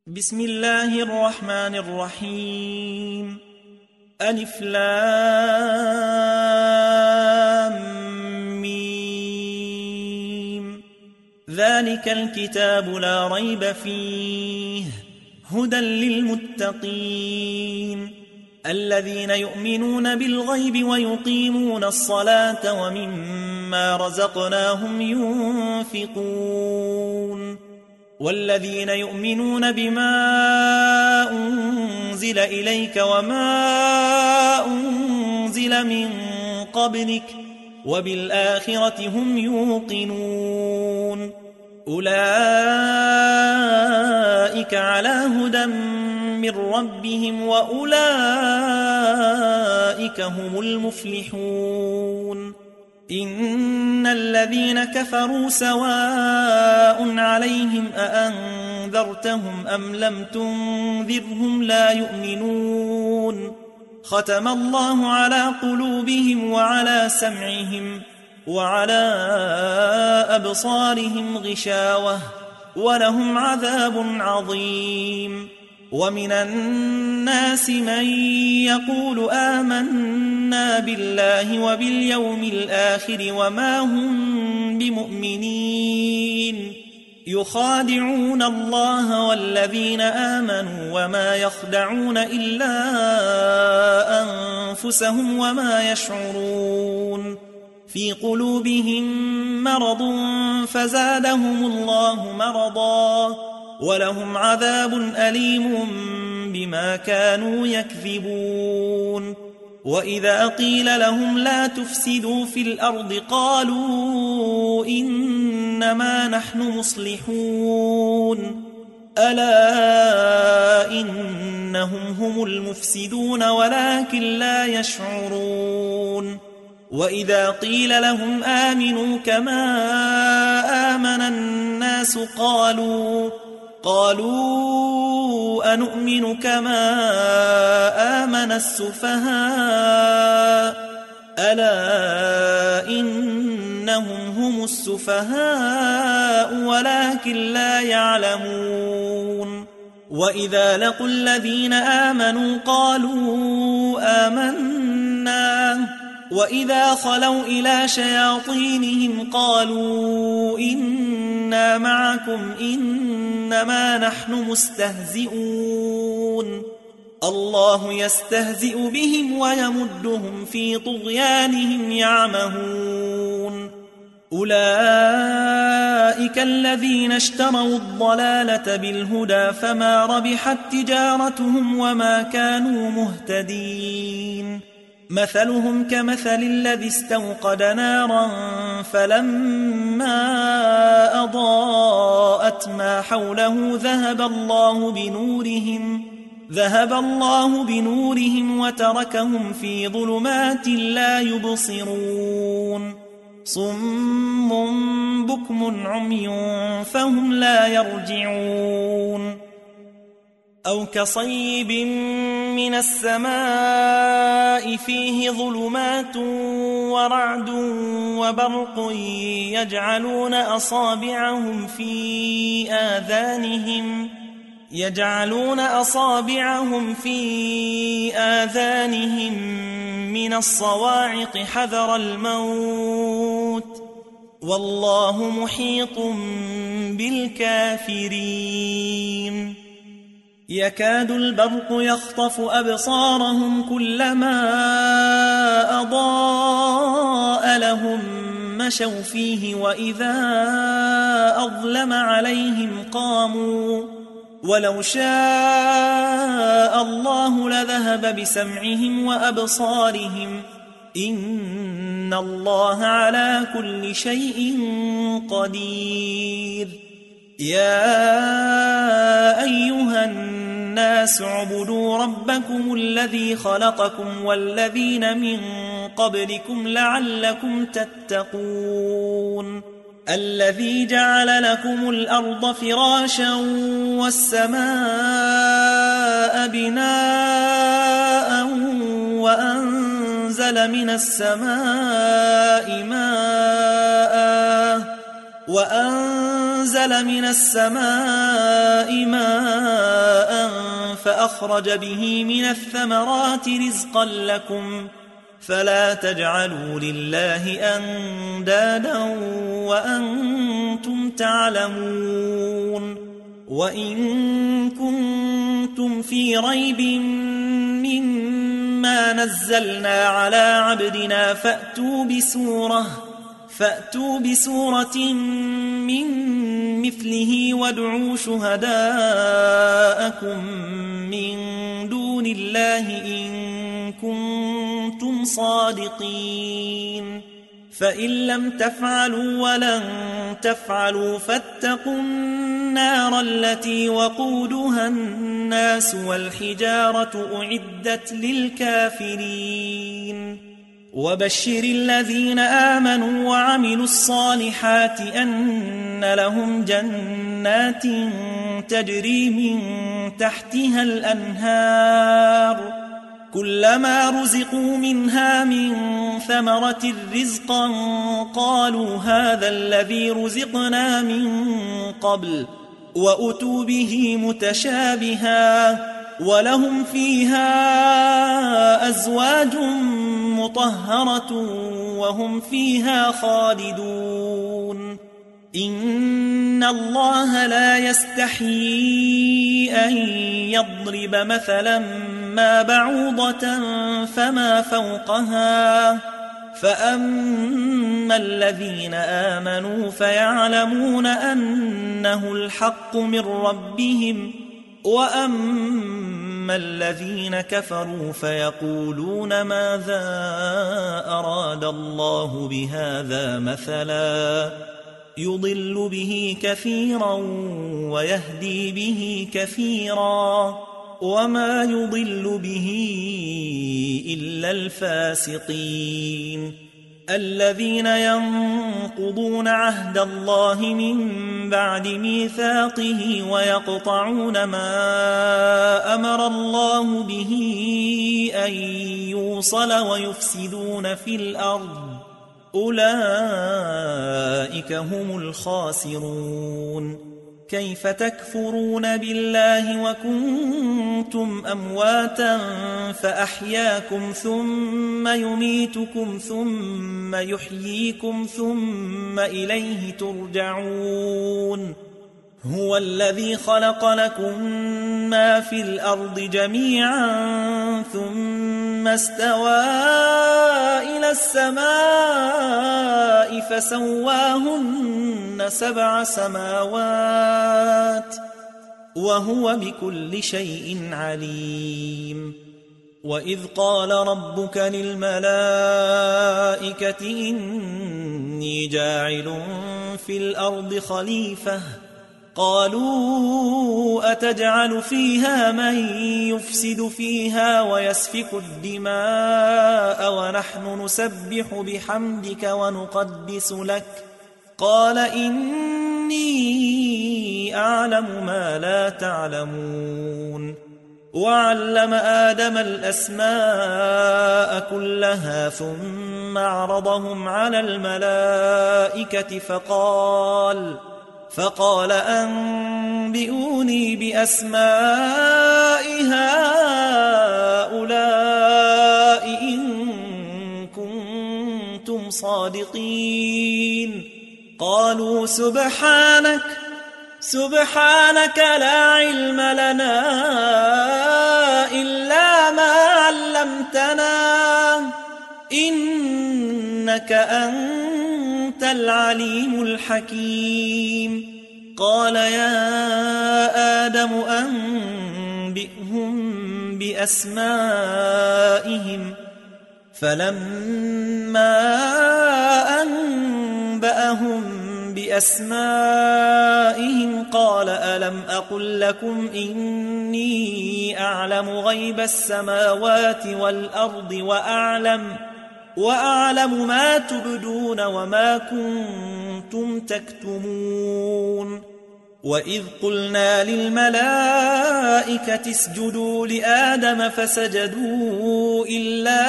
بسم الله الرحمن الرحيم. ألف لام ميم. ذلك الكتاب لا ريب فيه هدى للمتقين الذين يؤمنون بالغيب ويقيمون الصلاة ومما رزقناهم ينفقون والذين يؤمنون بما أنزل إليك وما أنزل من قبلك وبالآخرة هم يوقنون أولئك على هدى من ربهم وأولئك هم المفلحون إن الذين كفروا سواء عليهم أأنذرتهم أم لم تنذرهم لا يؤمنون ختم الله على قلوبهم وعلى سمعهم وعلى أبصارهم غشاوة ولهم عذاب عظيم ومن الناس من يقول آمنا بالله وباليوم الآخر وما هم بمؤمنين يخادعون الله والذين آمنوا وما يخدعون إلا أنفسهم وما يشعرون في قلوبهم مرض فزادهم الله مرضا ولهم عذاب أليم بما كانوا يكذبون وإذا قيل لهم لا تفسدوا في الأرض قالوا إنما نحن مصلحون ألا إنهم هم المفسدون ولكن لا يشعرون وإذا قيل لهم آمنوا كما آمن الناس قالوا أنؤمن كما آمن السفهاء ألا إنهم هم السفهاء ولكن لا يعلمون وإذا لقوا الذين آمنوا قالوا آمنا وإذا خلوا إلى شياطينهم قالوا إنا معكم إنما نحن مستهزئون الله يستهزئ بهم ويمدهم في طغيانهم يعمهون أولئك الذين اشتروا الضلالة بالهدى فما ربحت تجارتهم وما كانوا مهتدين مثلهم كمثل الذي استوقد نارا فلما أضاءت ما حوله ذهب الله بنورهم وتركهم في ظلمات لا يبصرون صم بكم عمي فهم لا يرجعون أو كصيب من السماء فيه ظلمات ورعد وبرق يجعلون أصابعهم في آذانهم من الصواعق حذر الموت والله محيط بالكافرين يكاد البرق يخطف أبصارهم كلما أضاء لهم مشوا فيه وإذا أظلم عليهم قاموا ولو شاء الله لذهب بسمعهم وأبصارهم إن الله على كل شيء قدير يا أيها الناس اعبدوا ربكم الذي خلقكم والذين من قبلكم لعلكم تتقون الذي جعل لكم الأرض فراشا والسماء بناء وأنزل من السماء ماء فأخرج به من الثمرات رزقا لكم فلا تجعلوا لله أندادا وأنتم تعلمون وإن كنتم في ريب مما نزلنا على عبدنا فأتوا بسورة من مثله وادعوا شهداءكم من دون الله إن كنتم صادقين فإن لم تفعلوا ولن تفعلوا فاتقوا النار التي وقودها الناس والحجارة أعدت للكافرين وبشر الذين آمنوا وعملوا الصالحات أن لهم جنات تجري من تحتها الأنهار كلما رزقوا منها من ثمرة رزقا قالوا هذا الذي رزقنا من قبل وأتوا به متشابها ولهم فيها أزواج مطهرة وهم فيها خالدون إن الله لا يستحيي أن يضرب مثلا ما بعوضة فما فوقها فأما الذين آمنوا فيعلمون أنه الحق من ربهم وأما الذين كفروا فيقولون ماذا أراد الله بهذا مثلا يضل به كثيرا ويهدي به كثيرا وما يضل به إلا الفاسقين الذين ينقضون عهد الله من بعد ميثاقه ويقطعون ما أمر الله به أن يوصل ويفسدون في الأرض أولئك هم الخاسرون كيف تكفرون بالله وكنتم أمواتا فأحياكم ثم يميتكم ثم يحييكم ثم إليه ترجعون هو الذي خلق لكم ما في الأرض جميعا ثم استوى إلى السماء فسواهن 7 سماوات وهو بكل شيء عليم وإذ قال ربك للملائكة إني جاعل في الأرض خليفة قالوا أتجعل فيها من يفسد فيها ويسفك الدماء ونحن نسبح بحمدك ونقدس لك قال إني أعلم ما لا تعلمون وعلم آدم الأسماء كلها ثم عرضهم على الملائكة فقال أنبئوني بأسماء هؤلاء إن كنتم صادقين قالوا سبحانك لا علم لنا إلا ما علمتنا إنك أنت العليم الحكيم قال يا آدم أنبئهم بأسمائهم فلما أنبأهم بأسمائهم قال ألم أقل لكم إني أعلم غيب السماوات والأرض وأعلم ما تبدون وما كنتم تكتمون وإذ قلنا للملائكة اسجدوا لآدم فسجدوا إلا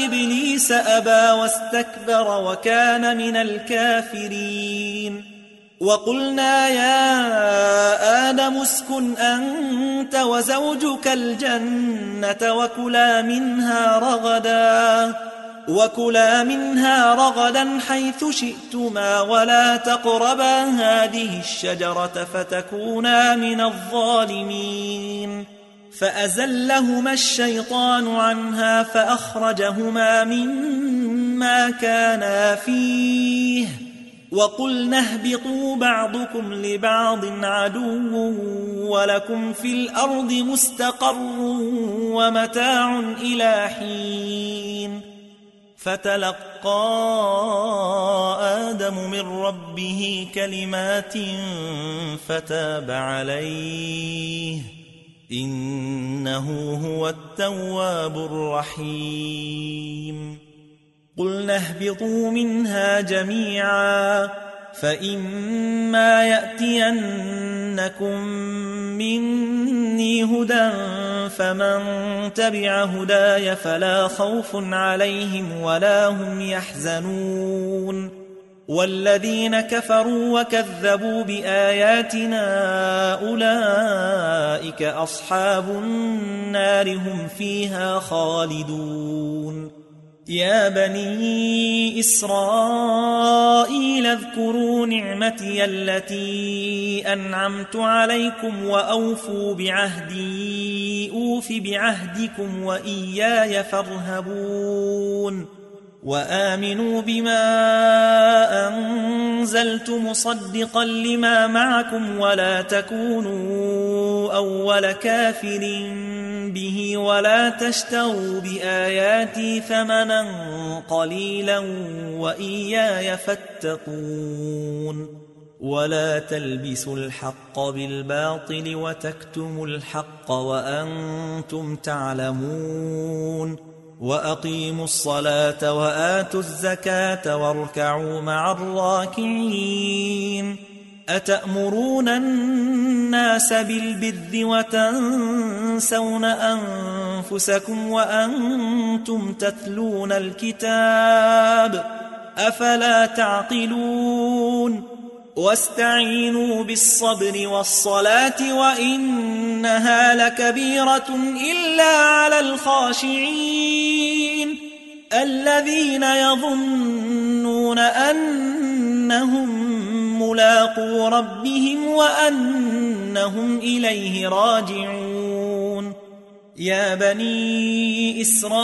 إبليس أبى واستكبر وكان من الكافرين وقلنا يا آدم اسكن أنت وزوجك الجنة وكلا منها رغدا حيث شئتما ولا تقربا هذه الشجرة فتكونا من الظالمين فأزلهما الشيطان عنها فأخرجهما مما كانا فيه وقلنا اهبطوا بعضكم لبعض عدو ولكم في الأرض مستقر ومتاع إلى حين فتلقى آدم من ربه كلمات فتاب عليه إنه هو التواب الرحيم قلنا اهبطوا منها جميعا فإما يأتينكم مني هدى فمن تبع هداي فلا خوف عليهم ولا هم يحزنون والذين كفروا وكذبوا بآياتنا أولئك أصحاب النار هم فيها خالدون يا بني إسرائيل اذكروا نعمتي التي أنعمت عليكم وأوفوا بعهدي أوف بعهدكم وإياي فارهبون وآمنوا بما أنزلت مصدقا لما معكم ولا تكونوا أول كافر به ولا تشتروا بآياتي ثمنا قليلا وإياي فاتقون ولا تلبسوا الحق بالباطل وتكتموا الحق وأنتم تعلمون وأقيموا الصلاة وآتوا الزكاة واركعوا مع الراكعين أتأمرون الناس بالبر وتنسون أنفسكم وأنتم تتلون الكتاب أفلا تعقلون واستعينوا بالصبر والصلاة وإنها لكبيرة إلا على الخاشعين الذين يظنون أنهم ملاقو ربهم وأنهم إليه راجعون يا بني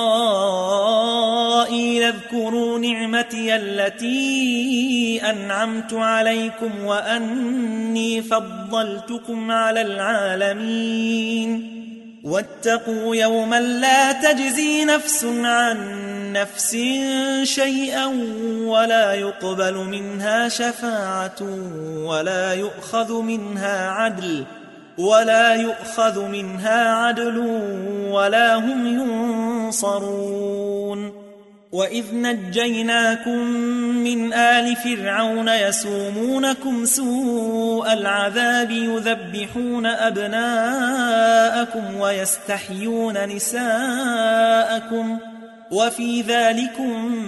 إسرائيل اذكروا نعمتي التي أنعمت عليكم وأني فضلتكم على العالمين واتقوا يوما لا تجزي نفس عن نفس شيئا ولا يقبل منها شفاعة ولا يؤخذ منها عدل ولا هم ينصرون وإذ نجيناكم من آل فرعون يسومونكم سوء العذاب يذبحون أبناءكم ويستحيون نساءكم وفي ذلكم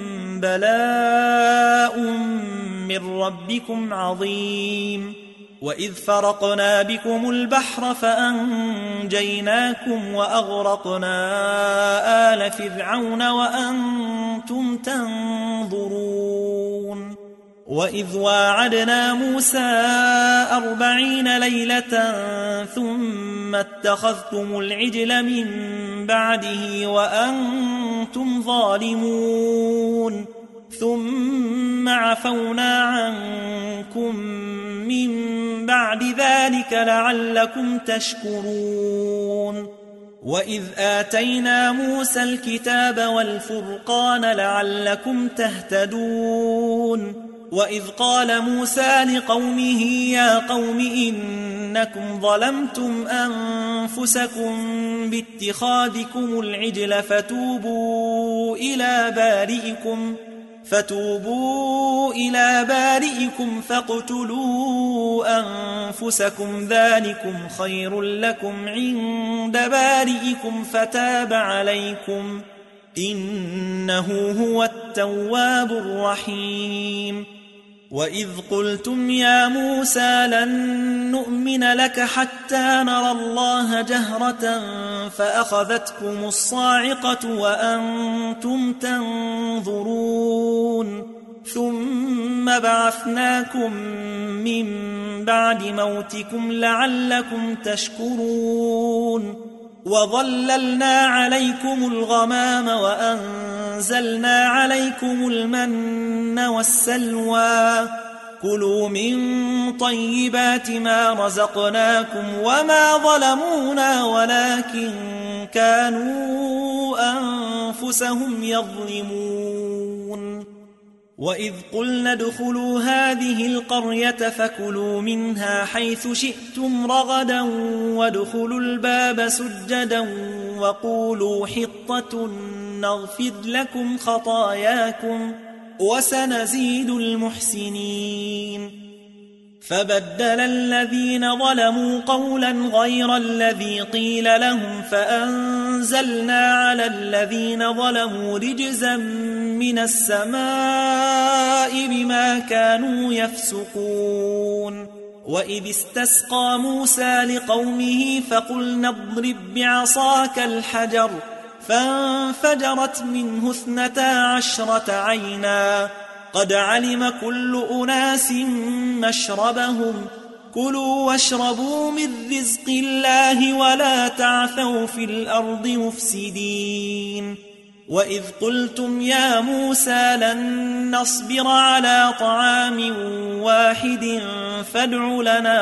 بلاء من ربكم عظيم وإذ فرقنا بكم البحر فأنجيناكم وأغرقنا آل فرعون وأنتم تنظرون وإذ واعدنا موسى 40 ليلة ثم اتخذتم العجل من بعده وأنتم ظالمون ثم عفونا عنكم من بعد ذلك لعلكم تشكرون وإذ آتينا موسى الكتاب والفرقان لعلكم تهتدون وإذ قال موسى لقومه يا قوم إنكم ظلمتم أنفسكم باتخاذكم العجل فتوبوا إلى بارئكم فاقتلوا أنفسكم ذلكم خير لكم عند بارئكم فتاب عليكم إنه هو التواب الرحيم وإذ قلتم يا موسى لن نؤمن لك حتى نرى الله جهرة فأخذتكم الصاعقة وأنتم تنظرون ثم بعثناكم من بعد موتكم لعلكم تشكرون وظللنا عليكم الغمام وأنزلنا عليكم المن والسلوى كلوا من طيبات ما رزقناكم وما ظلمونا ولكن كانوا أنفسهم يظلمون وإذ قلنا ادخلوا هذه القرية فكلوا منها حيث شئتم رغدا وادخلوا الباب سجدا وقولوا حطة نغفر لكم خطاياكم وسنزيد المحسنين فبدل الذين ظلموا قولا غير الذي قيل لهم فأنزلنا على الذين ظلموا رجزا من السماء بما كانوا يفسقون وإذ استسقى موسى لقومه فقلنا اضرب بعصاك الحجر فانفجرت منه 12 عينا قد علم كل أناس مشربهم كلوا واشربوا من رزق الله ولا تعثوا في الأرض مفسدين وإذ قلتم يا موسى لن نصبر على طعام واحد فادع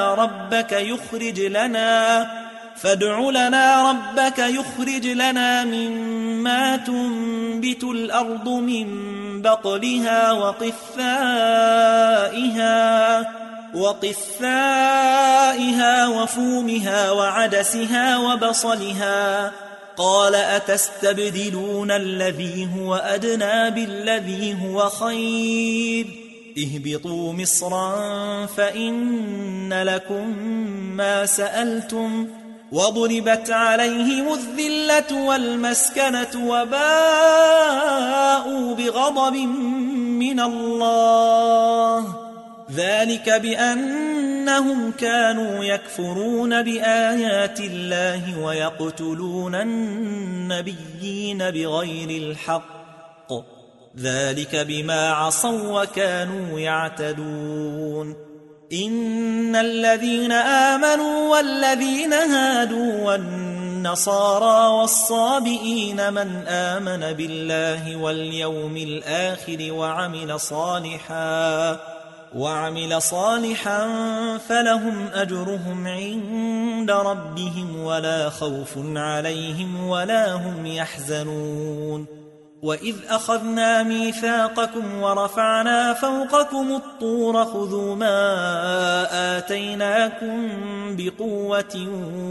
لنا ربك يخرج لنا مما تنبت الأرض من بقلها وقثائها وفومها وعدسها وبصلها قال أتستبدلون الذي هو أدنى بالذي هو خير اهبطوا مصرا فإن لكم ما سألتم وضربت عليهم الذلة والمسكنة وباءوا بغضب من الله ذلك بأنهم كانوا يكفرون بآيات الله ويقتلون النبيين بغير الحق ذلك بما عصوا وكانوا يعتدون إن الذين آمنوا والذين هادوا والنصارى والصابئين من آمن بالله واليوم الآخر وعمل صالحا فلهم أجرهم عند ربهم ولا خوف عليهم ولا هم يحزنون وإذ أخذنا ميثاقكم ورفعنا فوقكم الطور خذوا ما آتيناكم بقوة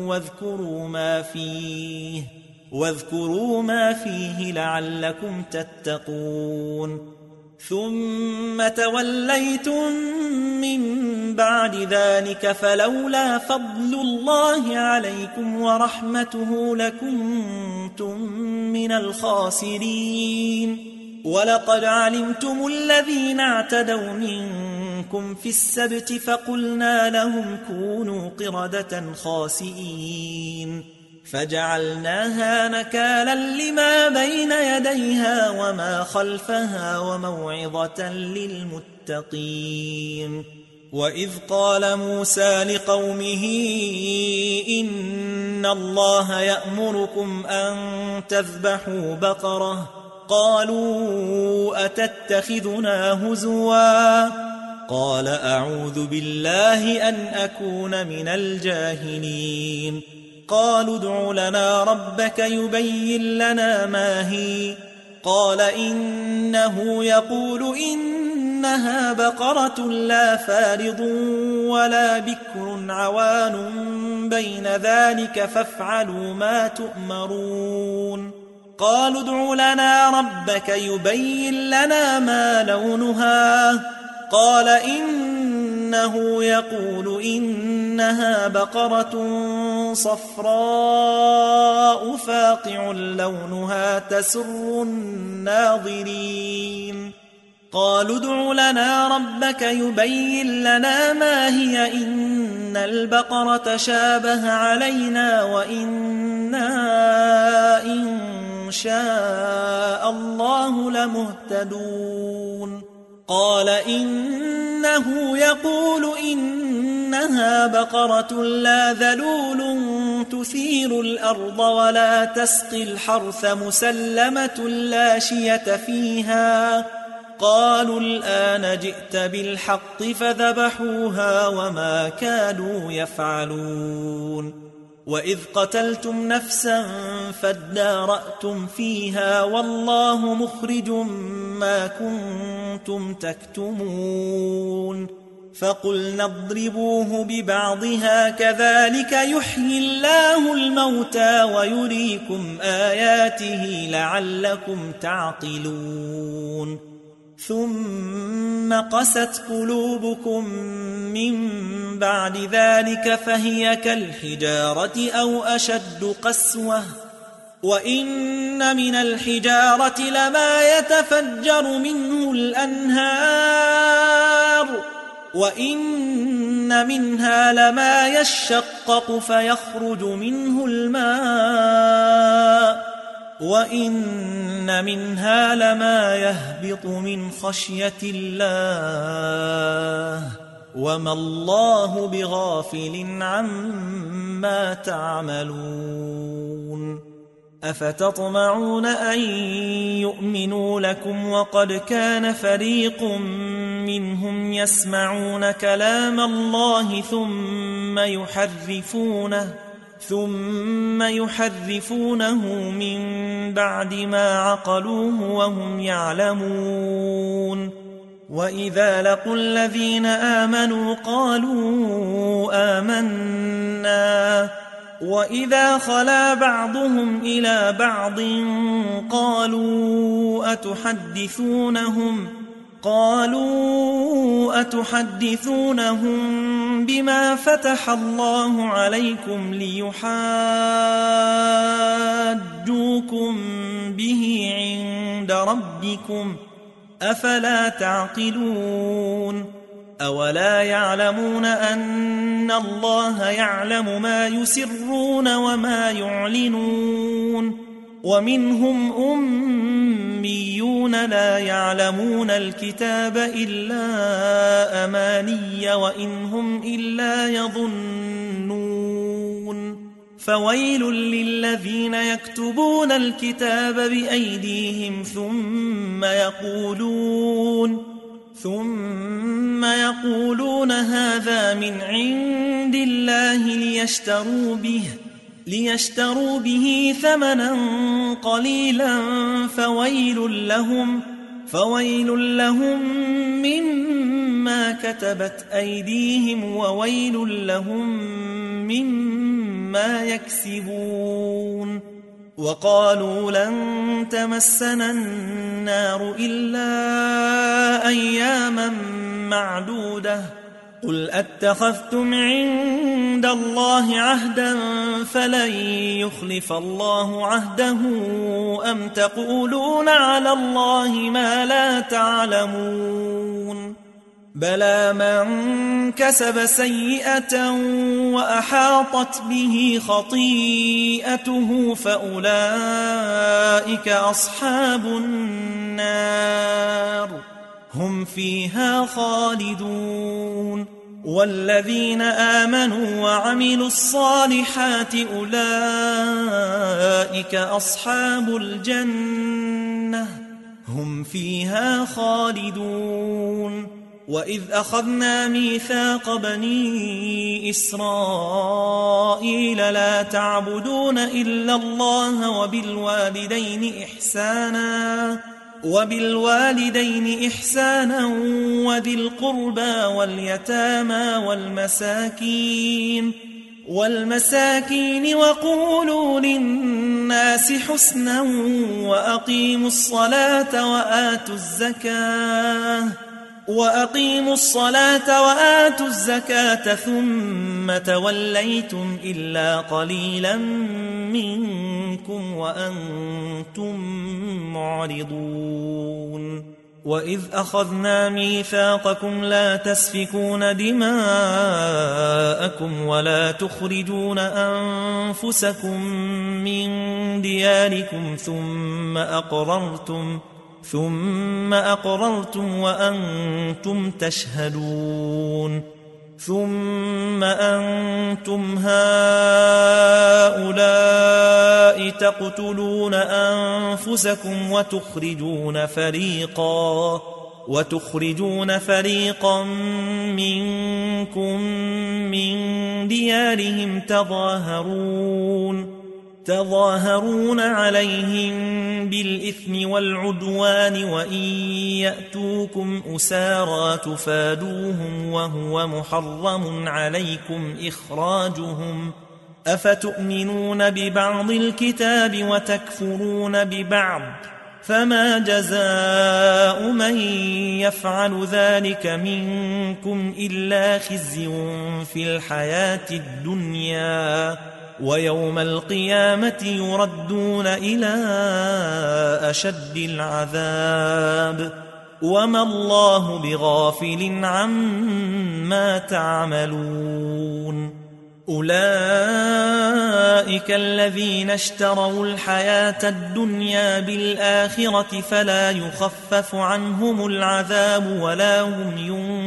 واذكروا ما فيه لعلكم تتقون ثم توليتم من بعد ذلك فلولا فضل الله عليكم ورحمته لكنتم من الخاسرين ولقد علمتم الذين اعتدوا منكم في السبت فقلنا لهم كونوا قردة خاسئين فجعلناها نكالا لما بين يديها وما خلفها وموعظة للمتقين وإذ قال موسى لقومه إن الله يأمركم أن تذبحوا بقرة قالوا أتتخذنا هزوا قال أعوذ بالله أن أكون من الجاهلين قالوا ادع لنا ربك يبين لنا ما هي قال إنه يقول إنها بقرة لا فارض ولا بكر عوان بين ذلك فافعلوا ما تؤمرون قالوا ادع لنا ربك يبين لنا ما لونها قال إنه يقول إنها بقرة صفراء فاقع لونها تسر الناظرين قالوا ادع لنا ربك يبين لنا ما هي إن البقرة شابه علينا وإنا إن شاء الله لمهتدون قال إنه يقول إنها بقرة لا ذلول تثير الأرض ولا تسقي الحرث مسلمة لا شية فيها قالوا الآن جئت بالحق فذبحوها وما كانوا يفعلون وإذ قتلتم نفسا فادارأتم فيها والله مخرج ما كنتم تكتمون فقلنا اضربوه ببعضها كذلك يحيي الله الموتى ويريكم آياته لعلكم تعقلون ثم قست قلوبكم من بعد ذلك فهي كالحجارة أو أشد قسوة وإن من الحجارة لما يتفجر منه الأنهار وإن منها لما يشقق فيخرج منه الماء وإن منها لما يهبط من خشية الله وما الله بغافل عما تعملون أفتطمعون أن يؤمنوا لكم وقد كان فريق منهم يسمعون كلام الله ثم يحرفونه من بعد ما عقلوه وهم يعلمون وإذا لقوا الذين آمنوا قالوا آمنا وإذا خلا بعضهم إلى بعض قالوا أتحدثونهم بما فتح الله عليكم ليحاجوكم به عند ربكم أفلا تعقلون أولا يعلمون أن الله يعلم ما يسرون وما يعلنون ومنهم أميون لا يعلمون الكتاب إلا أماني وإن هم إلا يظنون فويل للذين يكتبون الكتاب بأيديهم ثم يقولون هذا من عند الله ليشتروا به ثمنا قليلا فويل لهم مما كتبت أيديهم وويل لهم مما يكسبون وقالوا لن تمسنا النار إلا أياما معدودة قل أتخذتم عند الله عهدا فلن يخلف الله عهده أم تقولون على الله ما لا تعلمون بلى من كسب سيئة وأحاطت به خطيئته فأولئك أصحاب النار هم فيها خالدون والذين آمنوا وعملوا الصالحات أولئك أصحاب الجنة هم فيها خالدون وإذ أخذنا ميثاق بني إسرائيل لا تعبدون إلا الله وبالوالدين إحسانا وذي القربى واليتامى والمساكين وقولوا للناس حسنا وأقيموا الصلاة وآتوا الزكاة ثم توليتم إلا قليلا منكم وأنتم معرضون وإذ أخذنا ميثاقكم لا تسفكون دماءكم ولا تخرجون أنفسكم من دياركم ثم أقررتم وأنتم تشهدون ثم أنتم هؤلاء تقتلون أنفسكم وتخرجون فريقا منكم من ديارهم تظاهرون عليهم بالإثم والعدوان وإن يأتوكم أسارى تفادوهم وهو محرم عليكم إخراجهم أفتؤمنون ببعض الكتاب وتكفرون ببعض فما جزاء من يفعل ذلك منكم إلا خزي في الحياة الدنيا ويوم القيامة يردون إلى أشد العذاب وما الله بغافل عما تعملون أولئك الذين اشتروا الحياة الدنيا بالآخرة فلا يخفف عنهم العذاب ولا هم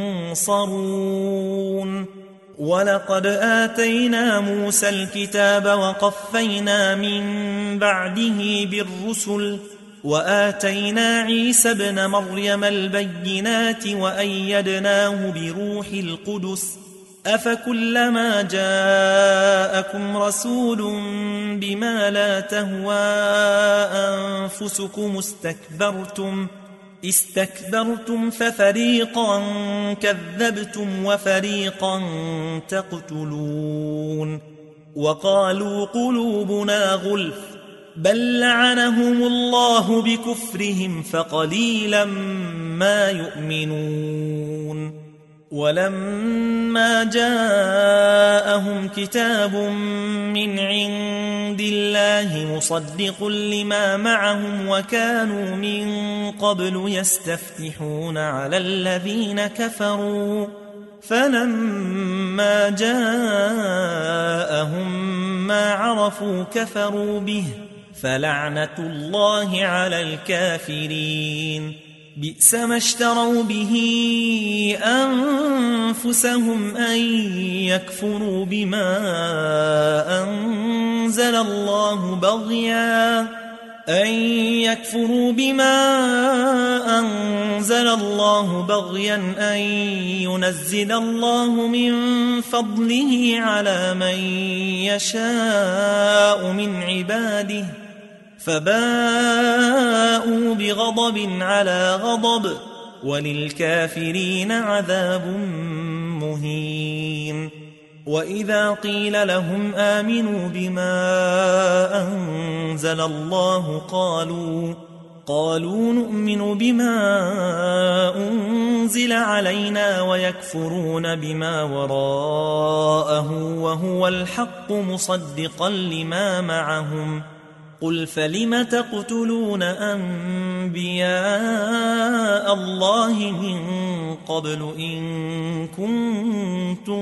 ينصرون ولقد آتينا موسى الكتاب وقفينا من بعده بالرسل وآتينا عيسى ابن مريم البينات وأيدناه بروح القدس أفكلما جاءكم رسول بما لا تهوى أنفسكم استكبرتم ففريقا كذبتم وفريقا تقتلون وقالوا قلوبنا غلف بل لعنهم الله بكفرهم فقليلا ما يؤمنون ولما جاءهم كتاب من عند الله مصدق لما معهم وكانوا من قبل يستفتحون على الذين كفروا فلما جاءهم ما عرفوا كفروا به فلعنة الله على الكافرين بئس ما اشتروا به أنفسهم أن يكفروا بما أنزل الله بغيا أن ينزل الله من فضله على من يشاء من عباده فباءوا بغضب على غضب وللكافرين عذاب مهين وإذا قيل لهم آمنوا بما أنزل الله قالوا نؤمن بما أنزل علينا ويكفرون بما وراءه وهو الحق مصدقا لما معهم قل فلم تقتلون أنبياء الله من قبل إن كنتم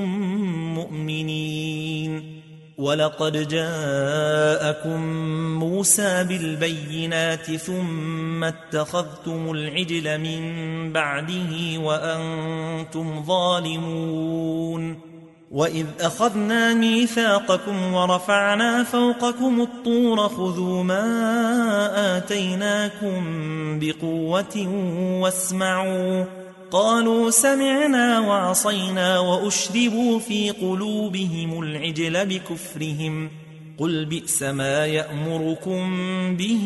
مؤمنين ولقد جاءكم موسى بالبينات ثم اتخذتم العجل من بعده وأنتم ظالمون وإذ أخذنا ميثاقكم ورفعنا فوقكم الطور خذوا ما آتيناكم بقوة واسمعوا قالوا سمعنا وعصينا وأشربوا في قلوبهم العجل بكفرهم قل بئس ما يأمركم به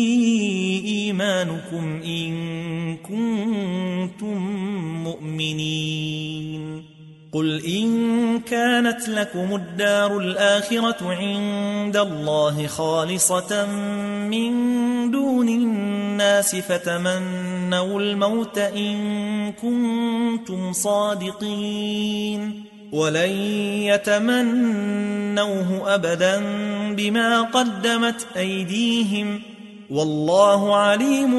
إيمانكم إن كنتم مؤمنين قل إن كانت لكم الدار الآخرة عند الله خالصة من دون الناس فتمنوا الموت إن كنتم صادقين ولن يتمنوه أبدا بما قدمت أيديهم والله عليم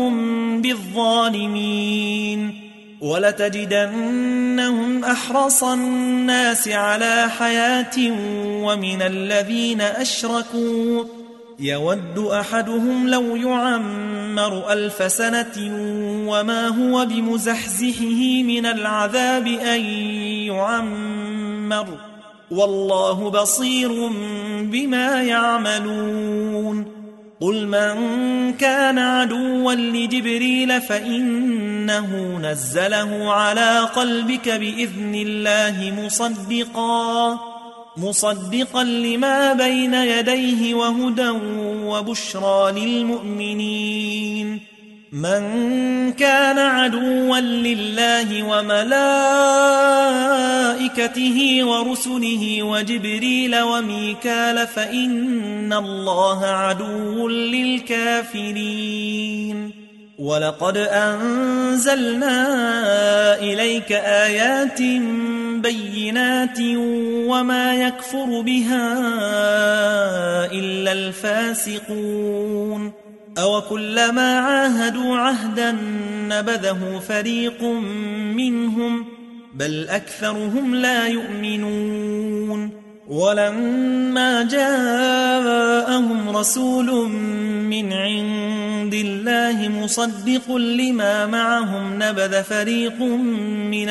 بالظالمين. ولتجدنهم أحرص الناس على حياة ومن الذين أشركوا يود أحدهم لو يعمر 1000 سنة وما هو بمزحزحه من العذاب أن يعمر والله بصير بما يعملون. قل من كان عدوا لجبريل فإنه نزله على قلبك بإذن الله مصدقا لما بين يديه وهدى وبشرى للمؤمنين. من كان عدوا لله وملائكته ورسله وجبريل وميكال فإن الله عدو للكافرين. ولقد أنزلنا إليك آيات بينات وما يكفر بها إلا الفاسقون. أو كلما عاهدوا عهدا نبذه فريق منهم بل أكثرهم لا يؤمنون. ولما جاءهم رسول من عند الله مصدق لما معهم نبذ فريق من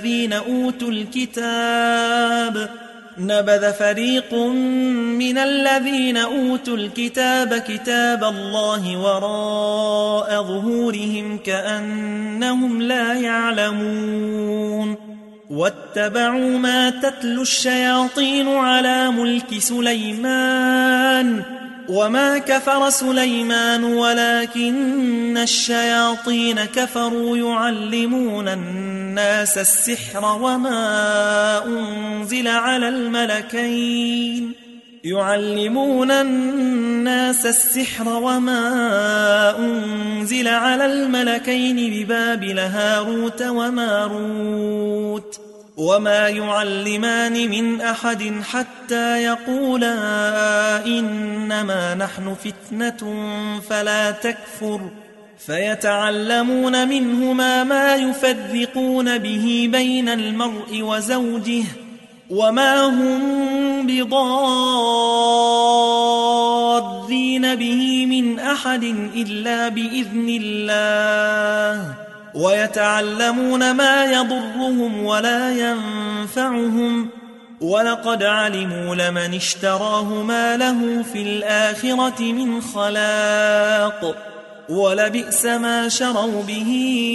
الذين أوتوا الكتاب كتاب الله وراء ظهورهم كأنهم لا يعلمون. واتبعوا ما تتلو الشياطين على ملك سليمان وما كفر سليمان ولكن الشياطين كفروا يعلمون الناس السحر وما أنزل على الملكين ببابل هاروت وماروت وما يعلمان من أحد حتى يقولا إنما نحن فتنة فلا تكفر فيتعلمون منهما ما يفرقون به بين المرء وزوجه وما هم بضارين به من أحد إلا بإذن الله ويتعلمون ما يضرهم ولا ينفعهم ولقد علموا لمن اشتراه ما له في الآخرة من خلاق ولبئس ما شروا به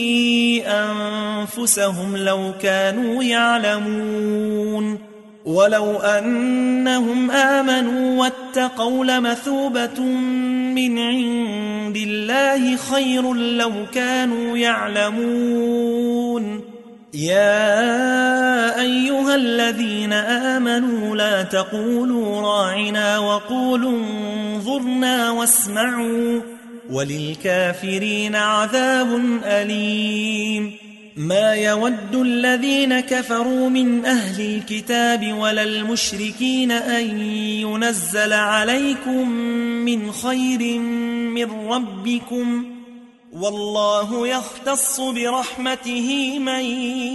أنفسهم لو كانوا يعلمون. ولو أنهم آمنوا واتقوا لمثوبة من عند الله خير لو كانوا يعلمون. يا أيها الذين آمنوا لا تقولوا راعنا وقولوا انظرنا واسمعوا وللكافرين عذاب أليم. ما يود الذين كفروا من أهل الكتاب ولا المشركين أن ينزل عليكم من خير من ربكم والله يختص برحمته من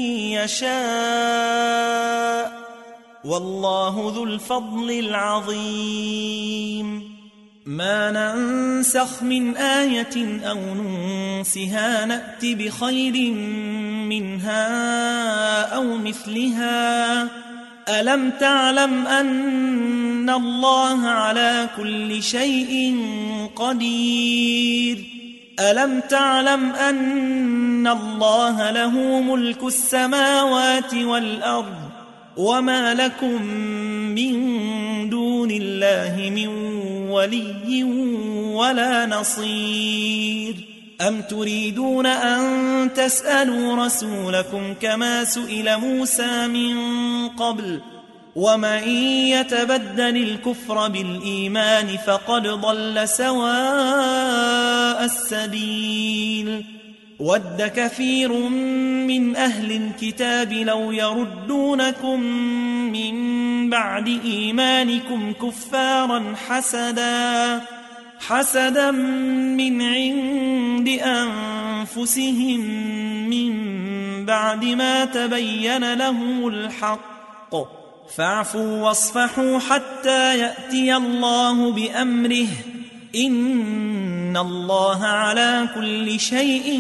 يشاء والله ذو الفضل العظيم. ما ننسخ من آية أو ننسها نأت بخير منها أو مثلها. ألم تعلم أن الله على كل شيء قدير. ألم تعلم أن الله له ملك السماوات والأرض وما لكم من دون الله من ولي ولا نصير. أم تريدون أن تسألوا رسولكم كما سئل موسى من قبل ومن يتبدل الكفر بالإيمان فقد ضل سواء السبيل. ود كثير من أهل الكتاب لو يردونكم من بعد إيمانكم كفارا حسدا من عند أنفسهم من بعد ما تبين لهم الحق فاعفوا واصفحوا حتى يأتي الله بأمره إن الله على كل شيء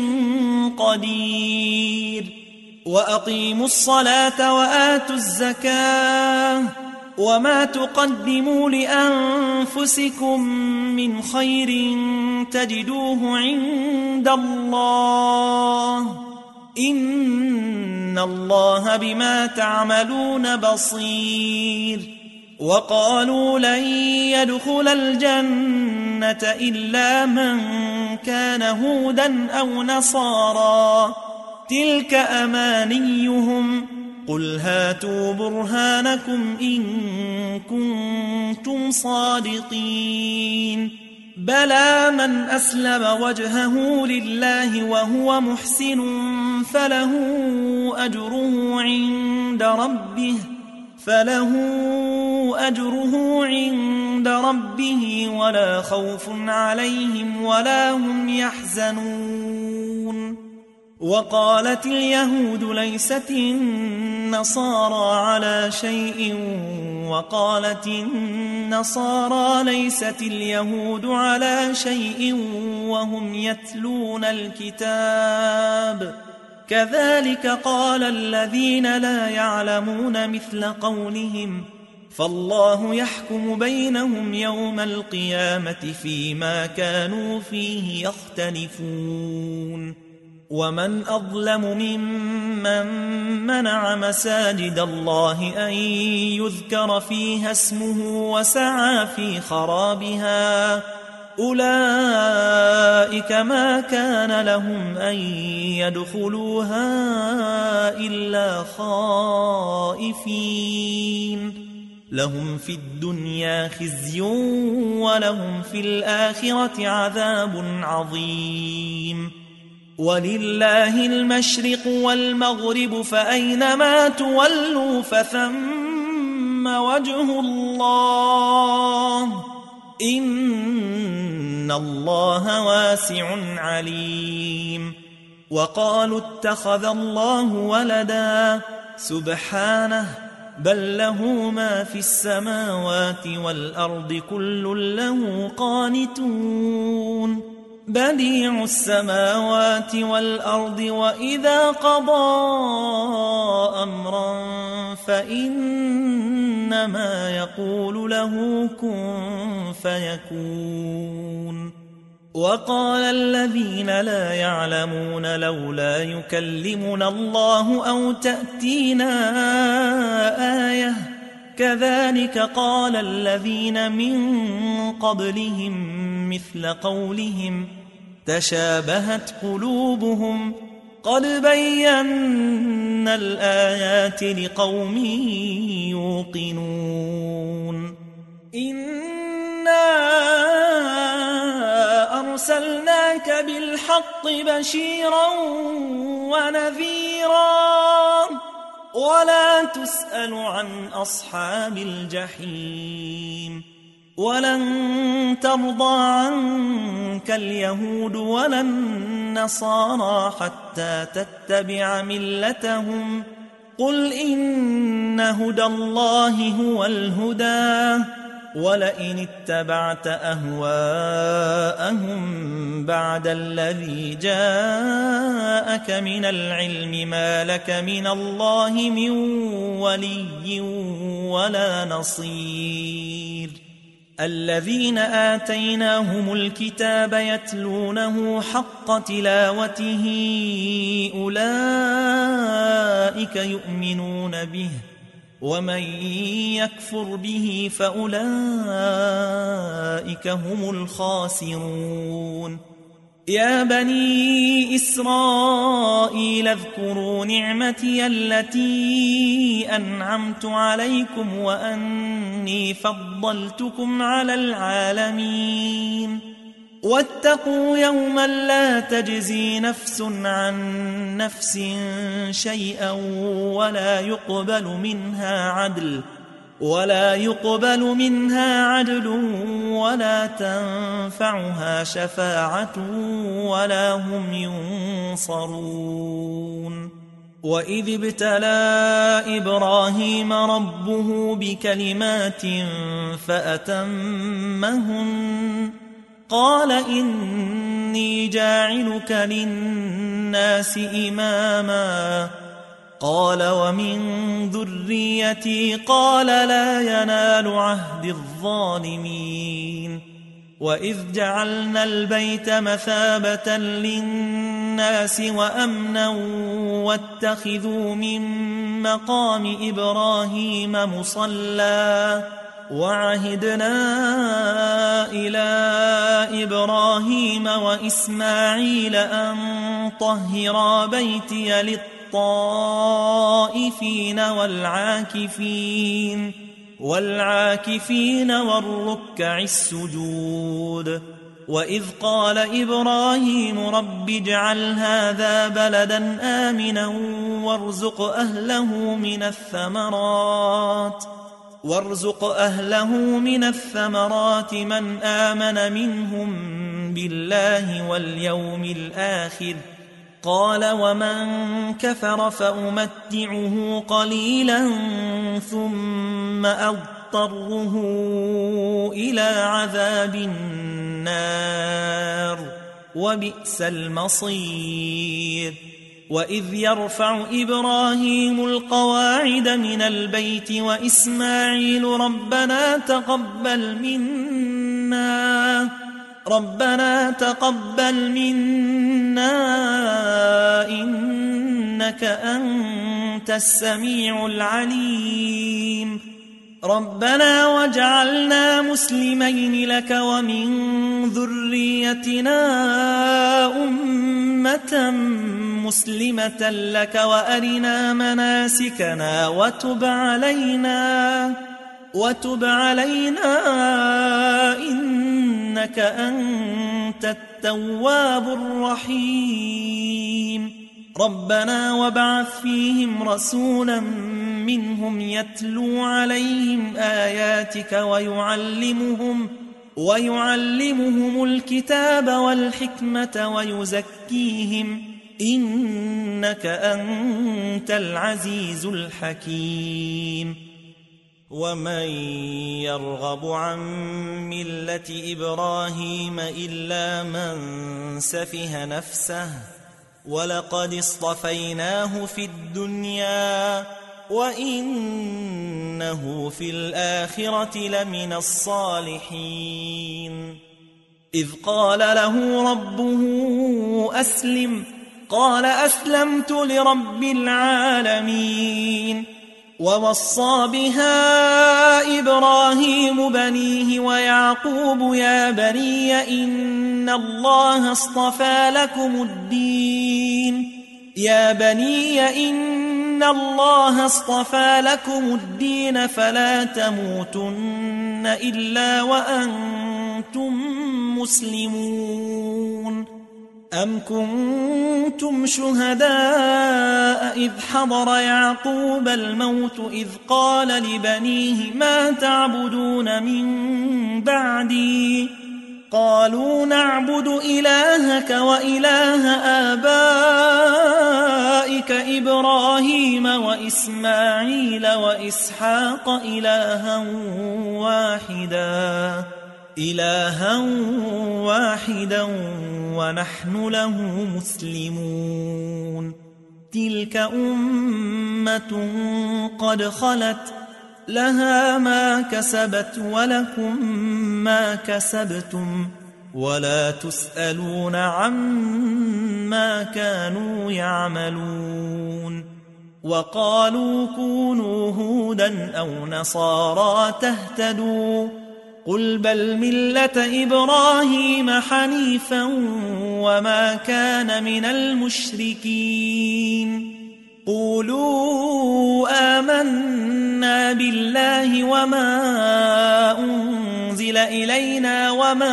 قدير وأقيموا الصلاة وآتوا الزكاة وما تقدموا لأنفسكم من خير تجدوه عند الله إن الله بما تعملون بصير وقالوا لن يدخل الجنة إلا من كان هودا أو نصارى تلك أمانيهم قل هاتوا برهانكم إن كنتم صادقين بلى من أسلم وجهه لله وهو محسن فله أجره عند ربه ولا خوف عليهم ولا هم يحزنون وقالت اليهود ليست النصارى على شيء وقالت النصارى ليست اليهود على شيء وهم يتلون الكتاب كذلك قال الذين لا يعلمون مثل قولهم فالله يحكم بينهم يوم القيامة فيما كانوا فيه يختلفون ومن أظلم ممن منع مساجد الله أن يذكر فيها اسمه وسعى في خرابها أولئك ما كان لهم أن يدخلوها إلا خائفين لهم في الدنيا خزي ولهم في الآخرة عذاب عظيم ولله المشرق والمغرب فأينما تولوا فثم وجه الله إن الله واسع عليم وقالوا اتخذ الله ولدا سبحانه بل له ما في السماوات والأرض كل له قانتون بديع السماوات والأرض وإذا قضى أمرا فإنما يقول له كن فيكون وقال الذين لا يعلمون لولا يكلمنا الله أو تأتينا آية كذلك قال الذين من قبلهم مثل قولهم تشابهت قلوبهم قد بينا الآيات لقوم يوقنون إنا أرسلناك بالحق بشيرا ونذيرا ولا تسأل عن أصحاب الجحيم ولن ترضى عنك اليهود ولا النصارى حتى تتبع ملتهم قل إن هدى الله هو الهدى ولئن اتبعت أهواءهم بعد الذي جاءك من العلم ما لك من الله من ولي ولا نصير الذين آتيناهم الكتاب يتلونه حق تلاوته أولئك يؤمنون به ومن يكفر به فأولئك هم الخاسرون يا بني إسرائيل اذكروا نعمتي التي أنعمت عليكم وأني فضلتكم على العالمين واتقوا يوما لا تجزي نفس عن نفس شيئا ولا يقبل منها عدل ولا يقبل منها عدل ولا تنفعها شفاعة ولا هم ينصرون. وإذ ابتلى إبراهيم ربه بكلمات فأتمهن قال إني جاعلك للناس إماما قال ومن ذريتي قال لا ينال عهد الظالمين. وإذ جعلنا البيت مثابة للناس وأمنا واتخذوا من مقام إبراهيم مصلى وعهدنا إلى إبراهيم وإسماعيل أن طهرا بيتي للطائفين والعاكفين والركع السجود. وإذ قال إبراهيم رب اجعل هذا بلدا آمنا وارزق أهله من الثمرات من آمن منهم بالله واليوم الآخر قال ومن كفر فأمتعه قليلا ثم أضطره إلى عذاب النار وبئس المصير. وإذ يرفع إبراهيم القواعد من البيت وإسماعيل ربنا تقبل منا إنك أنت السميع العليم ربنا واجعلنا مسلمين لك ومن ذريتنا أمة مسلمة لك وأرنا مناسكنا وتب علينا إنك أنت التواب الرحيم. ربنا وابعث فيهم رسولا منهم يتلو عليهم آياتك ويعلمهم الكتاب والحكمة ويزكيهم إنك أنت العزيز الحكيم. ومن يرغب عن ملة إبراهيم إلا من سفه نفسه ولقد اصطفيناه في الدنيا وإنه في الآخرة لمن الصالحين. إذ قال له ربه أسلم قال أسلمت لرب العالمين. ووصى بها إبراهيم بنيه ويعقوب يا بني إن الله اصطفى لكم الدين فلا تموتن إلا وأنتم مسلمون. أم كنتم شهداء إذ حضر يعقوب الموت إذ قال لبنيه ما تعبدون من بعدي قالوا نعبد إلهك وإله آبائك إبراهيم وإسماعيل وإسحاق إلها واحدا ونحن له مسلمون. تلك أمة قد خلت لها ما كسبت ولكم ما كسبتم ولا تسألون عما كانوا يعملون. وقالوا كونوا هودا أو نصارى تهتدوا قل بل ملة إبراهيم حنيفا وما كان من المشركين. قولوا آمنا بالله وما أنزل إلينا وما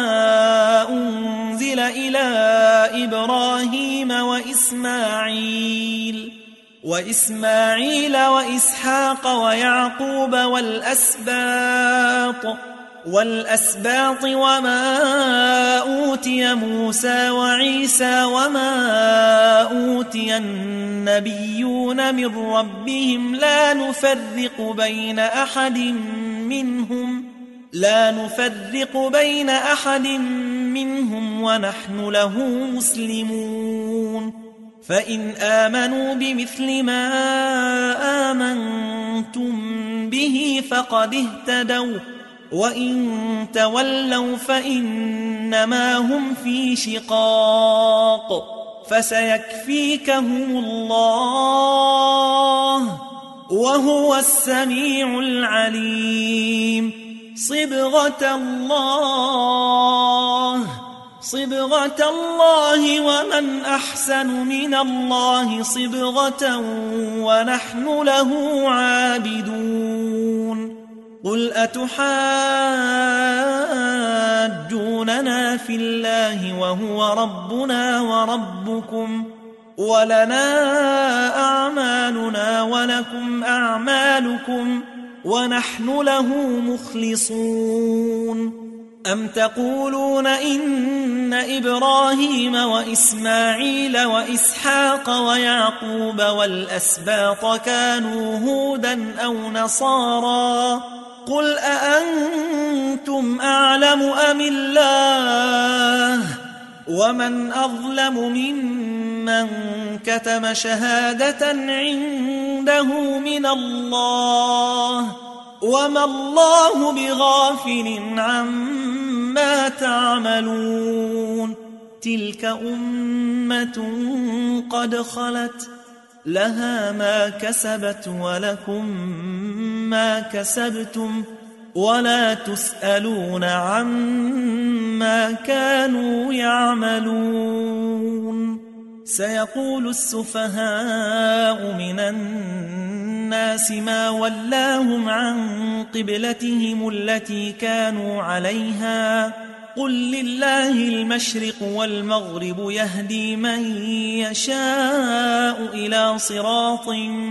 أنزل إلى إبراهيم وإسماعيل وإسحاق ويعقوب والأسباط وما أوتي موسى وعيسى وما أوتي النبيون من ربهم لا نفرق بين أحد منهم ونحن له مسلمون فإن آمنوا بمثل ما آمنتم به فقد اهتدوا وإن تولوا فإنما هم في شقاق فسيكفيكهم الله وهو السميع العليم صبغة الله ومن أحسن من الله صبغة ونحن له عابدون قل أتحاجوننا في الله وهو ربنا وربكم ولنا أعمالنا ولكم أعمالكم ونحن له مخلصون أم تقولون إن إبراهيم وإسماعيل وإسحاق ويعقوب والأسباط كانوا هودا أو نصارى قل أأنتم أعلم أم الله ومن أظلم ممن كتم شهادة عنده من الله وما الله بغافل عما تعملون تلك أمة قد خلت لها ما كسبت ولكم ما كسبتم ولا تسألون عما كانوا يعملون سيقول السفهاء من الناس ما ولاهم عن قبلتهم التي كانوا عليها قل لله المشرق والمغرب يهدي من يشاء إلى صراط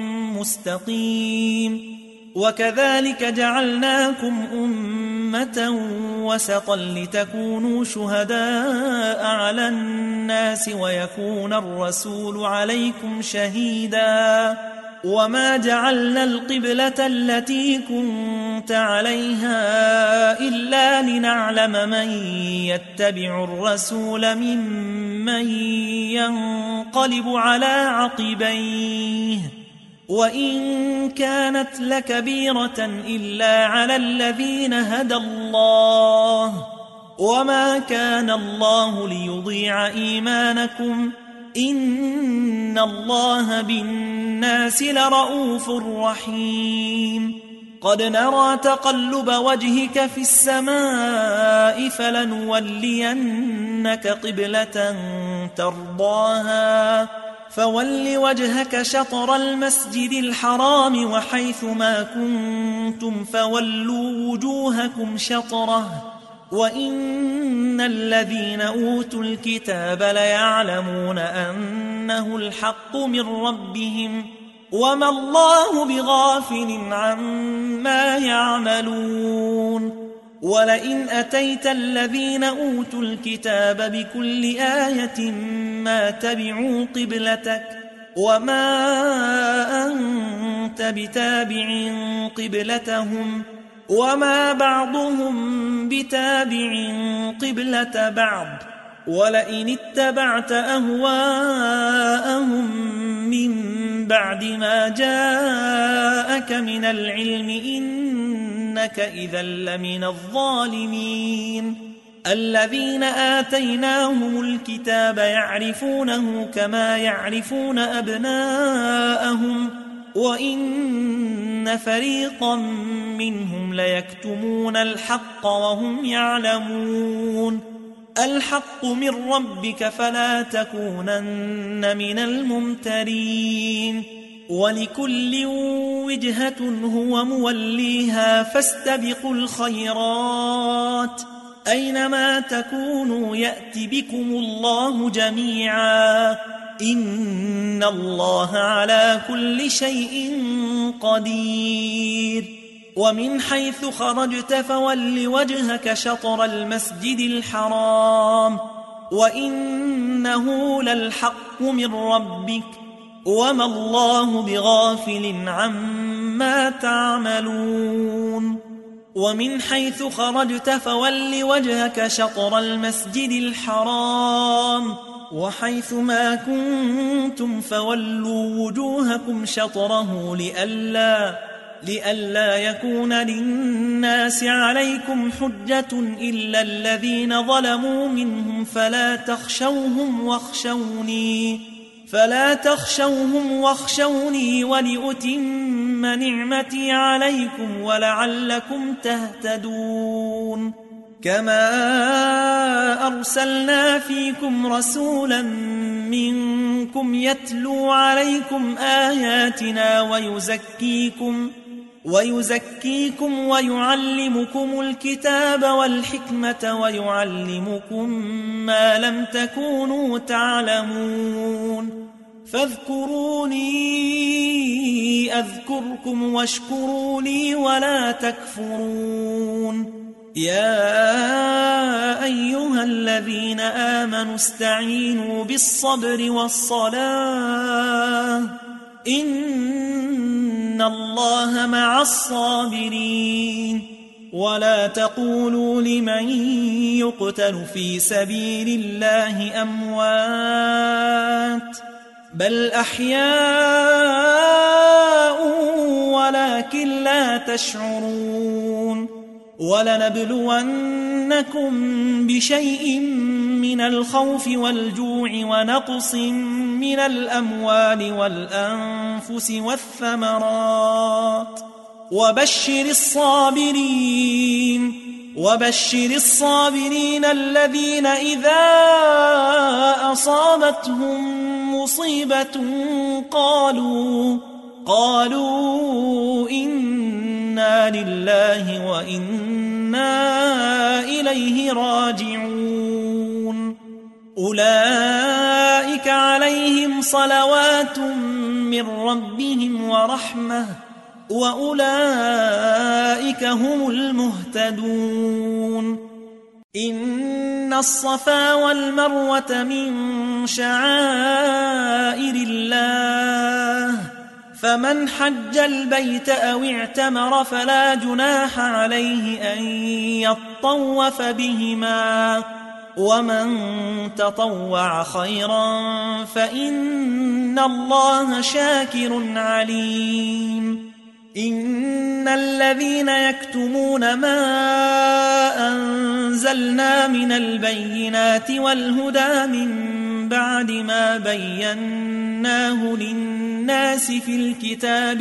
مستقيم وكذلك جعلناكم أمة وسطا لتكونوا شهداء على الناس ويكون الرسول عليكم شهيدا وما جعلنا القبلة التي كنت عليها إلا لنعلم من يتبع الرسول ممن ينقلب على عقبيه وإن كانت لكبيرة إلا على الذين هدى الله وما كان الله ليضيع إيمانكم إن الله بالناس لرؤوف رحيم قد نرى تقلب وجهك في السماء فلنولينك قبلة ترضاها فول وجهك شطر المسجد الحرام وحيث ما كنتم فولوا وجوهكم شطره وإن الذين أوتوا الكتاب ليعلمون أنه الحق من ربهم وما الله بغافل عما يعملون ولئن أتيت الذين أوتوا الكتاب بكل آية ما تبعوا قبلتك وما أنت بتابع قبلتهم وما بعضهم بتابع قبلة بعض ولئن اتبعت أهواءهم من بعد ما جاءك من العلم إنك إذا لمن الظالمين الذين آتيناهم الكتاب يعرفونه كما يعرفون أبناءهم وإن فريقا منهم ليكتمون الحق وهم يعلمون الحق من ربك فلا تكونن من الممترين ولكل وجهة هو موليها فاستبقوا الخيرات أينما تكونوا يأت بكم الله جميعا إن الله على كل شيء قدير ومن حيث خرجت فول وجهك شطر المسجد الحرام وإنه للحق من ربك وما الله بغافل عما تعملون ومن حيث خرجت فول وجهك شطر المسجد الحرام وحيث ما كنتم فولوا وجوهكم شطره لئلا يكون للناس عليكم حجة إلا الذين ظلموا منهم فلا تخشوهم واخشوني ولأتم نعمتي عليكم ولعلكم تهتدون كما أرسلنا فيكم رسولا منكم يتلو عليكم آياتنا ويزكيكم ويعلمكم الكتاب والحكمة ويعلمكم ما لم تكونوا تعلمون فاذكروني أذكركم واشكروا لي ولا تكفرون يا أيها الذين آمنوا استعينوا بالصبر والصلاة إن الله مع الصابرين ولا تقولوا لمن يقتل في سبيل الله أموات بل أحياء ولكن لا تشعرون ولنبلونكم بشيء من الخوف والجوع ونقص من الأموال والأنفس والثمرات وبشر الصابرين الذين إذا أصابتهم مصيبة قالوا إنا لله وإنا إليه راجعون أولئك عليهم صلوات من ربهم ورحمة وأولئك هم المهتدون إن الصفا والمروة من شعائر الله فمن حج البيت أو اعتمر فلا جناح عليه أن يطوف بهما ومن تطوع خيرا فإن الله شاكر عليم إن الذين يكتمون ما أنزلنا من البينات والهدى من بعد ما بيناه للناس في الكتاب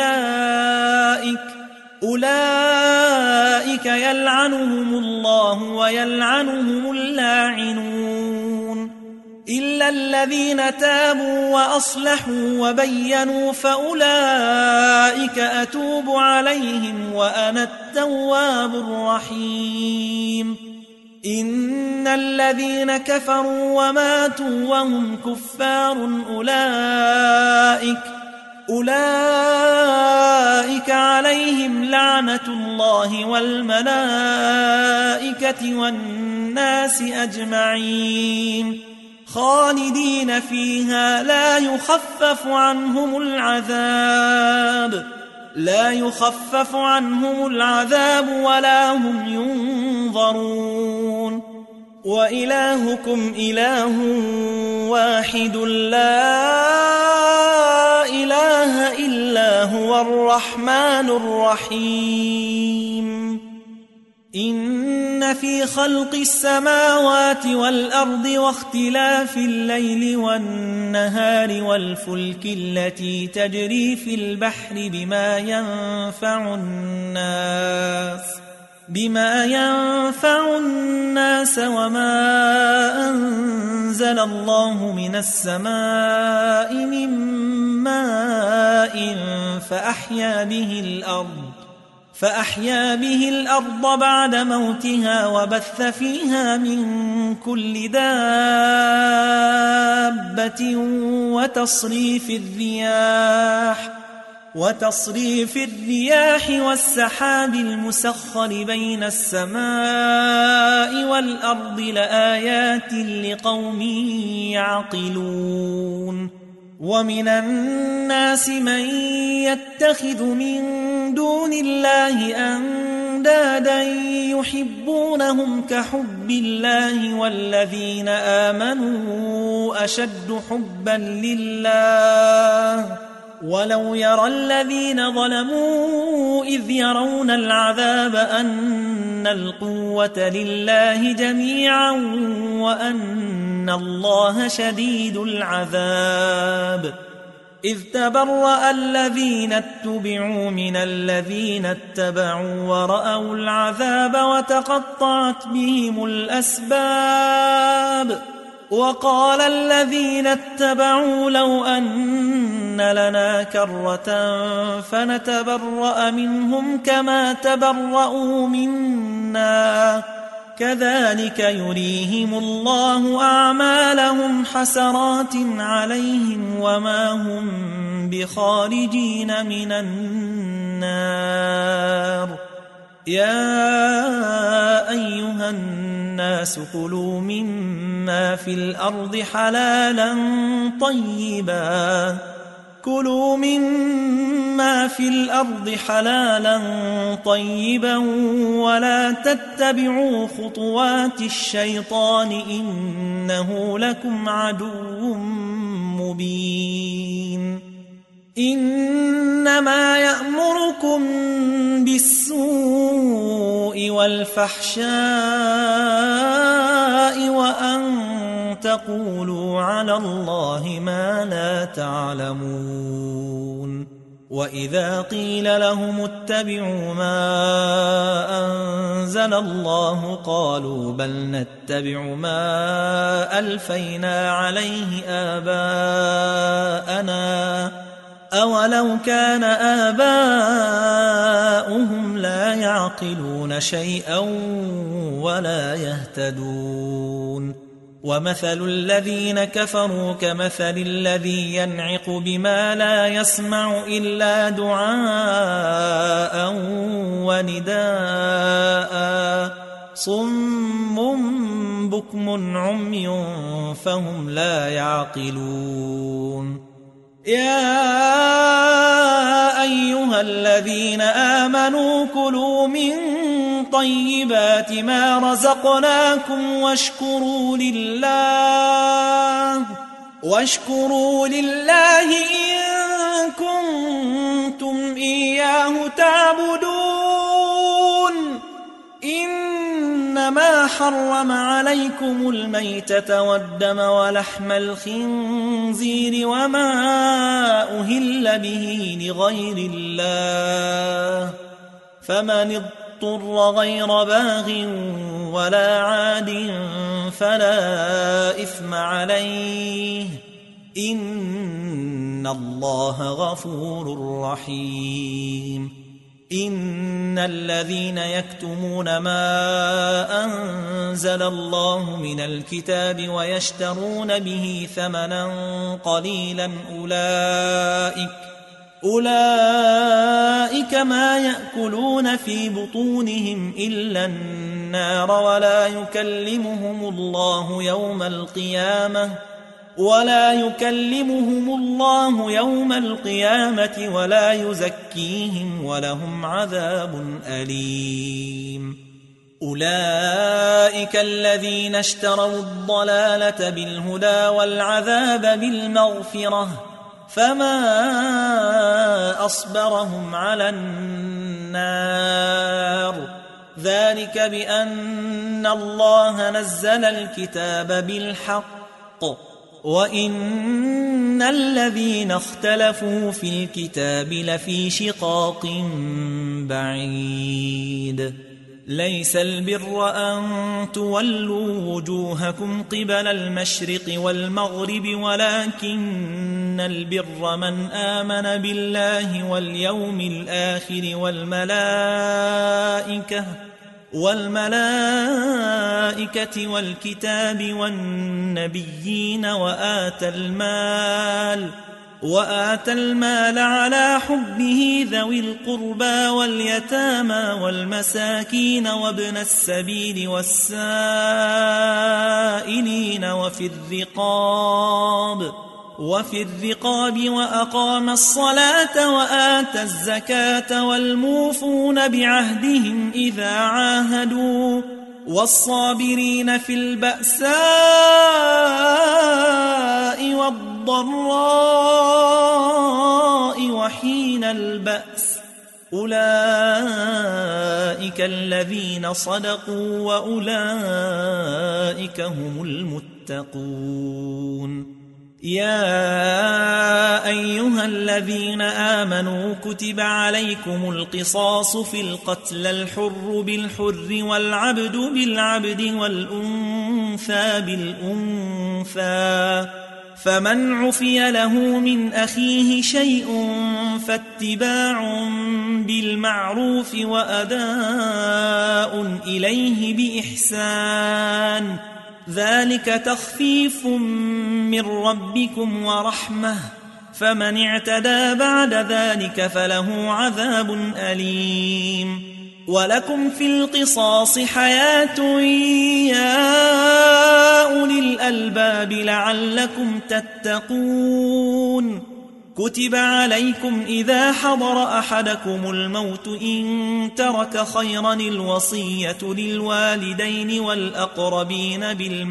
أولئك يلعنهم الله ويلعنهم اللاعنون إلا الذين تابوا وأصلحوا وبينوا فأولئك أتوب عليهم وأنا التواب الرحيم إن الذين كفروا وماتوا وهم كفار أولئك عليهم لعنة الله والملائكة والناس أجمعين خالدين فيها لا يخفف عنهم العذاب ولا هم ينظرون وإلهكم إله واحد لا إله إلا هو الرحمن الرحيم إن في خلق السماوات والأرض واختلاف الليل والنهار والفلك التي تجري في البحر بما ينفع الناس وما أنزل الله من السماء من ماء فأحيا به الأرض بعد موتها وبث فيها من كل دابة وتصريف الرياح والسحاب المسخر بين السماء والأرض لآيات لقوم يعقلون ومن الناس من يتخذ من دون الله أندادا يحبونهم كحب الله والذين آمنوا أشد حبا لله ولو يرى الذين ظلموا إذ يرون العذاب أن القوة لله جميعا وأن الله شديد العذاب إذ تبرأ الذين اتبعوا من الذين اتبعوا ورأوا العذاب وتقطعت بهم الأسباب وقال الذين اتبعوا لو أن لنا كرة فنتبرأ منهم كما تبرأوا منا كذلك يريهم الله أعمالهم حسرات عليهم وما هم بخارجين من النار يا أيها الناس كلوا مما في الأرض حلالا طيبا ولا تتبعوا خطوات الشيطان إنه لكم عدو مبين إنما يأمركم بالسوء والفحشاء وأن تقولوا على الله ما لا تعلمون وإذا قيل لهم اتبعوا ما أنزل الله قالوا بل نتبع ما ألفينا عليه آباءنا أولو كان آباؤهم لا يعقلون شيئا ولا يهتدون ومثل الذين كفروا كمثل الذي ينعق بما لا يسمع إلا دعاء ونداء صم بكم عمي فهم لا يعقلون يا أيها الذين آمنوا كلوا من طيبات ما رزقناكم واشكروا لله إن كنتم إياه تعبدون إنما حرم عليكم الميتة والدم ولحم الخنزير وما أهل به لغير الله فمن اضطر غير باغ ولا عاد فلا إثم عليه إن الله غفور رحيم إن الذين يكتمون ما أنزل الله من الكتاب ويشترون به ثمنا قليلا أولئك ما يأكلون في بطونهم إلا النار ولا يكلمهم الله يوم القيامة ولا يزكيهم ولهم عذاب أليم أولئك الذين اشتروا الضلالة بالهدى والعذاب بالمغفرة فما أصبرهم على النار ذلك بأن الله نزل الكتاب بالحق وإن الذين اختلفوا في الكتاب لفي شقاق بعيد ليس البر أن تولوا وجوهكم قبل المشرق والمغرب ولكن البر من آمن بالله واليوم الآخر والملائكة والكتاب والنبيين وآتى المال على حبه ذوي القربى واليتامى والمساكين وابن السبيل والسائلين وفي الرقاب وأقام الصلاة وآتى الزكاة والموفون بعهدهم إذا عاهدوا والصابرين في البأساء والضراء وحين البأس أولئك الذين صدقوا وأولئك هم المتقون. يا أيها الذين آمنوا كتب عليكم القصاص في القتلى الحر بالحر والعبد بالعبد والأنثى بالأنثى فمن عفي له من أخيه شيء فاتباع بالمعروف وأداء إليه بإحسان ذلك تخفيف من ربكم ورحمة فمن اعتدى بعد ذلك فله عذاب أليم. ولكم في القصاص حياة يا أولي الألباب لعلكم تتقون. كتب عليكم إذا حضر أحدكم الموت إن ترك خيرا الوصية للوالدين والأقربين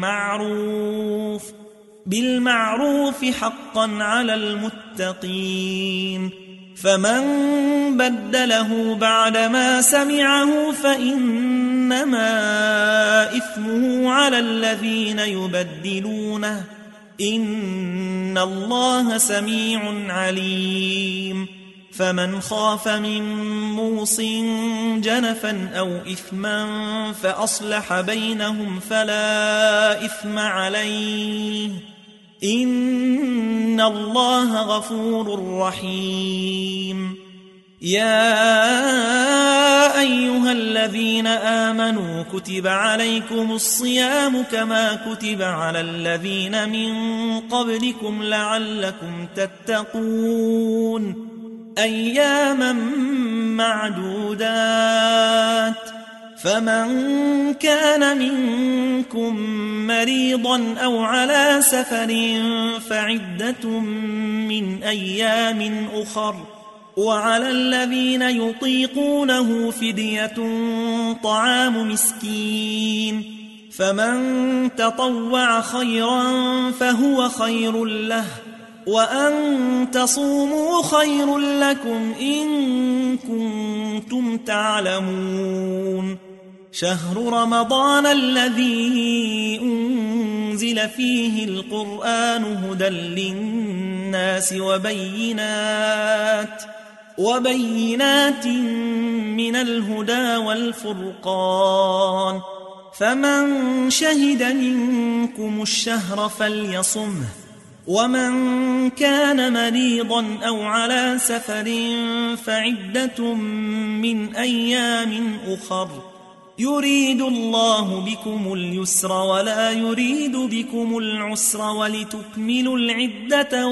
بالمعروف حقا على المتقين. فمن بدله بعدما سمعه فإنما إثمه على الذين يبدلونه إن الله سميع عليم. فمن خاف من موص جنفا أو إثما فأصلح بينهم فلا إثم عليه إن الله غفور رحيم. يا أيها الذين آمنوا كتب عليكم الصيام كما كتب على الذين من قبلكم لعلكم تتقون أياما معدودات فمن كان منكم مريضا أو على سفر فعدة من أيام أخر وعلى الذين يطيقونه فدية طعام مسكين فمن تطوع خيرا فهو خير له وأن تصوموا خير لكم إن كنتم تعلمون. شهر رمضان الذي أنزل فيه القرآن هدى للناس وبينات من الهدى والفرقان فمن شهد منكم الشهر فليصمه ومن كان مريضا أو على سفر فعدة من أيام أخر يريد الله بكم اليسر ولا يريد بكم العسر ولتكملوا العدة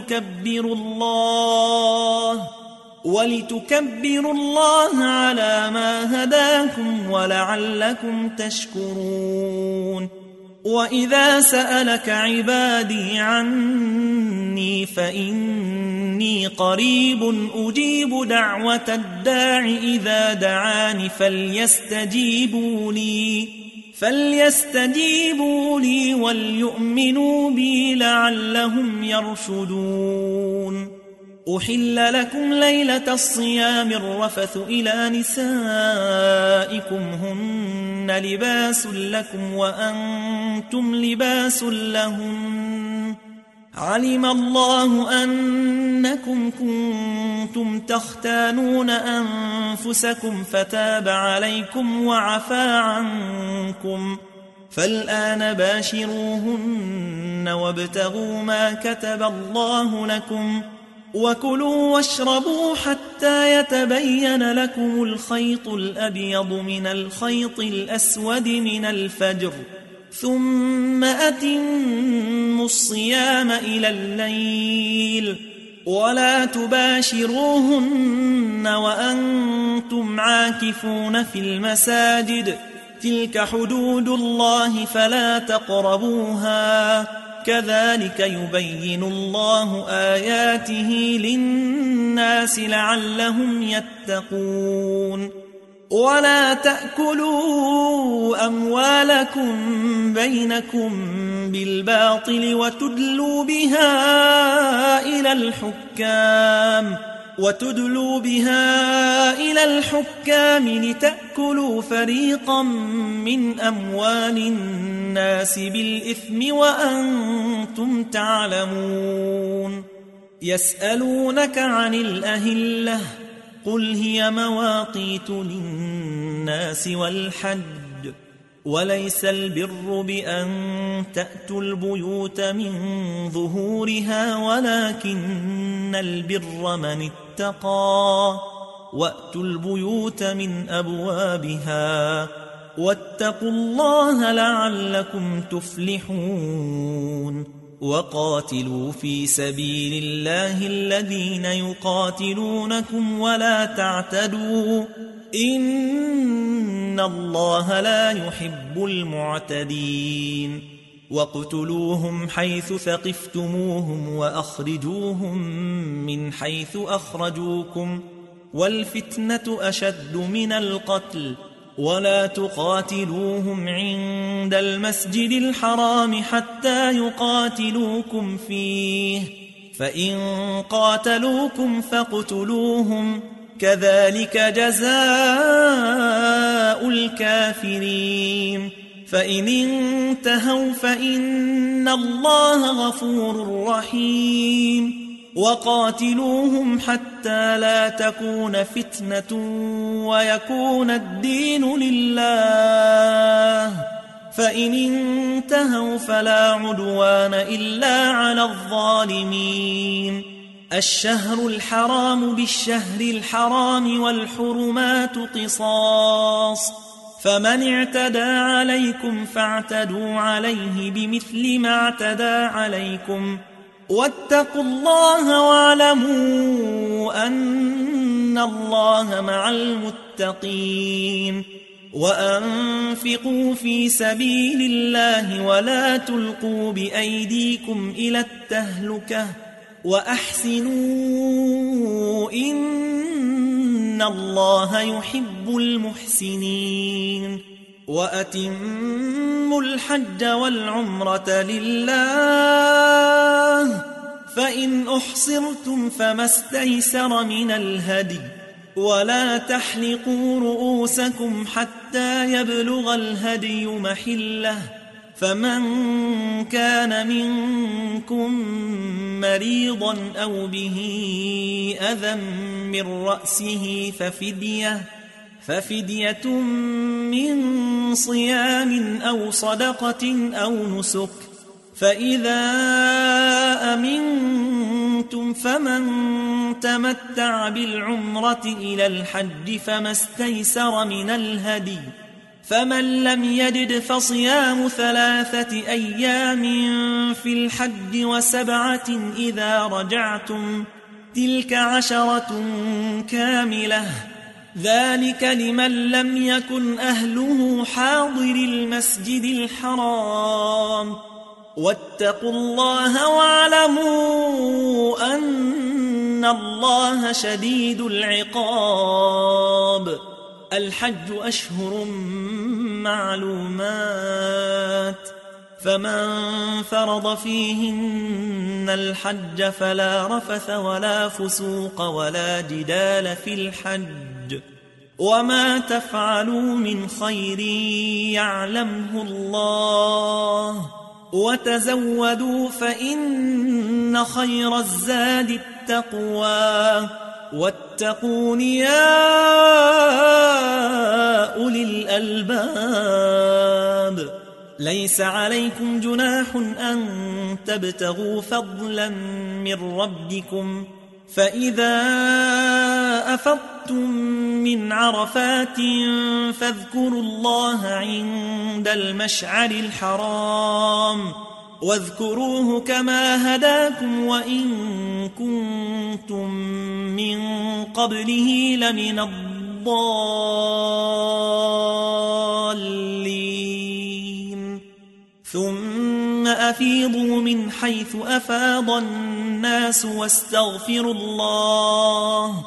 ولتكبروا الله على ما هداكم ولعلكم تشكرون. وإذا سألك عبادي عني فإني قريب أجيب دعوة الداع إذا دعاني فليستجيبوا لي وليؤمنوا بي لعلهم يرشدون. أحل لكم ليلة الصيام الرفث إلى نسائكم هن لباس لكم وأنتم لباس لهن علم الله أنكم كنتم تختانون أنفسكم فتاب عليكم وعفى عنكم، فالآن باشروهن وابتغوا ما كتب الله لكم، وكلوا واشربوا حتى يتبين لكم الخيط الأبيض من الخيط الأسود من الفجر، ثم أتموا الصيام إلى الليل، ولا تباشروهن وأنتم عاكفون في المساجد، تلك حدود الله فلا تقربوها، كذلك يبين الله آياته للناس لعلهم يتقون. ولا تأكلوا أموالكم بينكم بالباطل وتدلوا بها إلى الحكام لتأكلوا فريقا من أموال الناس بالإثم وأنتم تعلمون. يسألونك عن الأهلة قل هي مواقيت للناس والحج، وليس البر بأن تأتوا البيوت من ظهورها ولكن البر من اتقى، وأتوا البيوت من أبوابها، واتقوا الله لعلكم تفلحون. وقاتلوا في سبيل الله الذين يقاتلونكم ولا تعتدوا إن الله لا يحب المعتدين. واقتلوهم حيث ثقفتموهم وأخرجوهم من حيث أخرجوكم، والفتنة أشد من القتل، ولا تقاتلوهم عند المسجد الحرام حتى يقاتلوكم فيه، فإن قاتلوكم فاقتلوهم، كذلك جزاء الكافرين. فإن انتهوا فإن الله غفور رحيم. وقاتلوهم حتى لا تكون فتنة ويكون الدين لله، فإن انتهوا فلا عدوان إلا على الظالمين. الشهر الحرام بالشهر الحرام والحرمات قصاص، فمن اعتدى عليكم فاعتدوا عليه بمثل ما اعتدى عليكم، واتقوا الله واعلموا أن الله مع المتقين. وأنفقوا في سبيل الله ولا تلقوا بأيديكم إلى التهلكة وأحسنوا إن الله يحب المحسنين. وأتموا الحج والعمرة لله، فإن أحصرتم فما استيسر من الهدي، ولا تحلقوا رؤوسكم حتى يبلغ الهدي محله، فمن كان منكم مريضا أو به أذى من رأسه ففدية من صيام أو صدقة أو نسك، فإذا أمنتم فمن تمتع بالعمرة إلى الحج فما استيسر من الهدي، فمن لم يجد فصيام 3 أيام في الحج و7 إذا رجعتم، تلك 10 كاملة، ذلك لمن لم يكن أهله حاضر المسجد الحرام. واتقوا الله واعلموا أن الله شديد العقاب. الحج أشهر معلومات، فمن فرض فيهن الحج فلا رفث ولا فسوق ولا جدال في الحج، وما تفعلوا من خير يعلمه الله، وتزودوا فإن خير الزاد التقوى واتقون يا أولي الألباب ليس عليكم جناح أن تبتغوا فضلا من ربكم فإذا أفضتم من عرفات فاذكروا الله عند المشعر الحرام واذكروه كما هداكم وإن كنتم من قبله لمن الضالين ثم أفيضوا من حيث أفاض الناس واستغفروا الله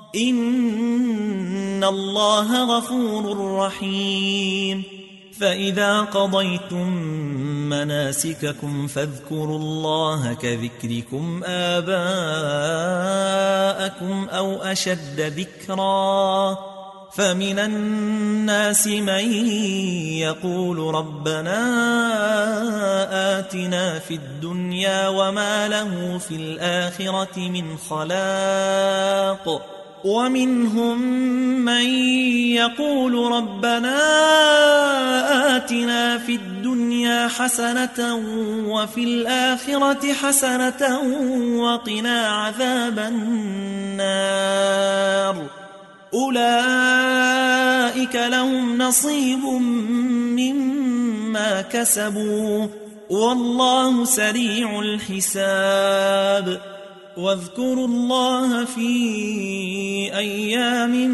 إن الله غفور رحيم فإذا قضيتم مناسككم فاذكروا الله كذكركم آباءكم أو أشد ذكرا فمن الناس من يقول ربنا آتنا في الدنيا وما له في الآخرة من خلاق ومنهم من يقول ربنا آتنا في الدنيا حسنة وفي الآخرة حسنة وقنا عذاب النار أولئك لهم نصيب مما كسبوا والله سريع الحساب واذكروا الله في أيام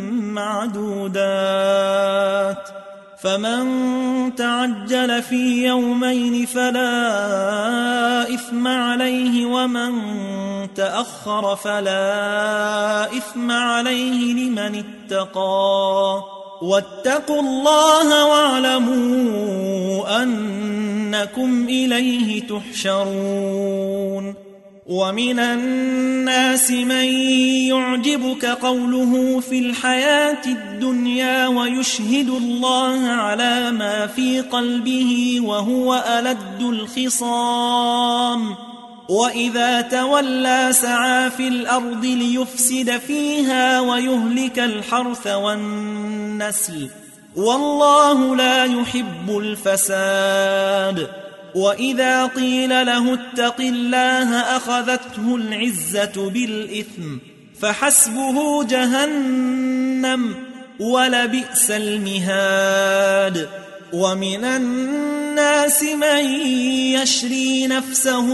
معدودات فمن تعجل في يومين فلا إثم عليه ومن تأخر فلا إثم عليه لمن اتقى واتقوا الله واعلموا أنكم إليه تحشرون ومن الناس من يعجبك قوله في الحياة الدنيا ويشهد الله على ما في قلبه وهو ألد الخصام وإذا تولى سعى في الأرض ليفسد فيها ويهلك الحرث والنسل والله لا يحب الفساد وإذا قيل له اتق الله أخذته العزة بالإثم فحسبه جهنم ولبئس المهاد ومن الناس من يشري نفسه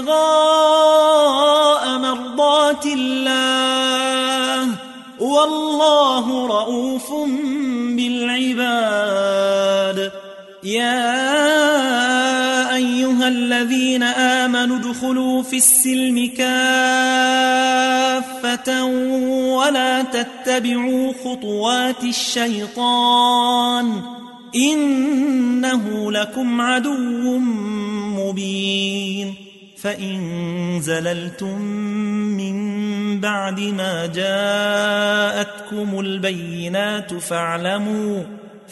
ابتغاء مرضات الله والله رؤوف بالعباد يا أيها الذين آمنوا ادخلوا في السلم كافة ولا تتبعوا خطوات الشيطان إنه لكم عدو مبين فإن زللتم من بعد ما جاءتكم البينات فاعلموا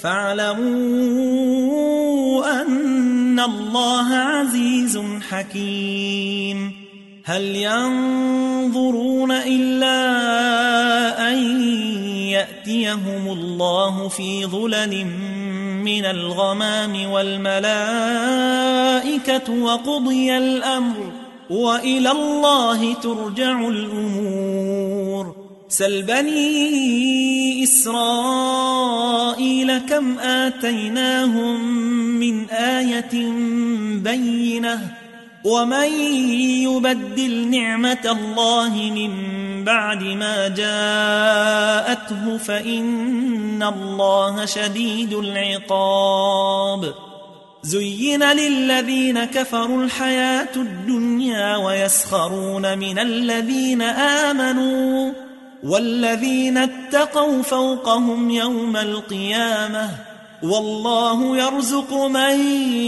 أن الله عزيز حكيم هل ينظرون إلا أن يأتيهم الله في ظلل من الغمام والملائكة وقضي الأمر وإلى الله ترجع الأمور سل بني إسرائيل كم آتيناهم من آية بينة ومن يبدل نعمة الله من بعد ما جاءته فإن الله شديد العقاب زين للذين كفروا الحياة الدنيا ويسخرون من الذين آمنوا والذين اتقوا فوقهم يوم القيامة والله يرزق من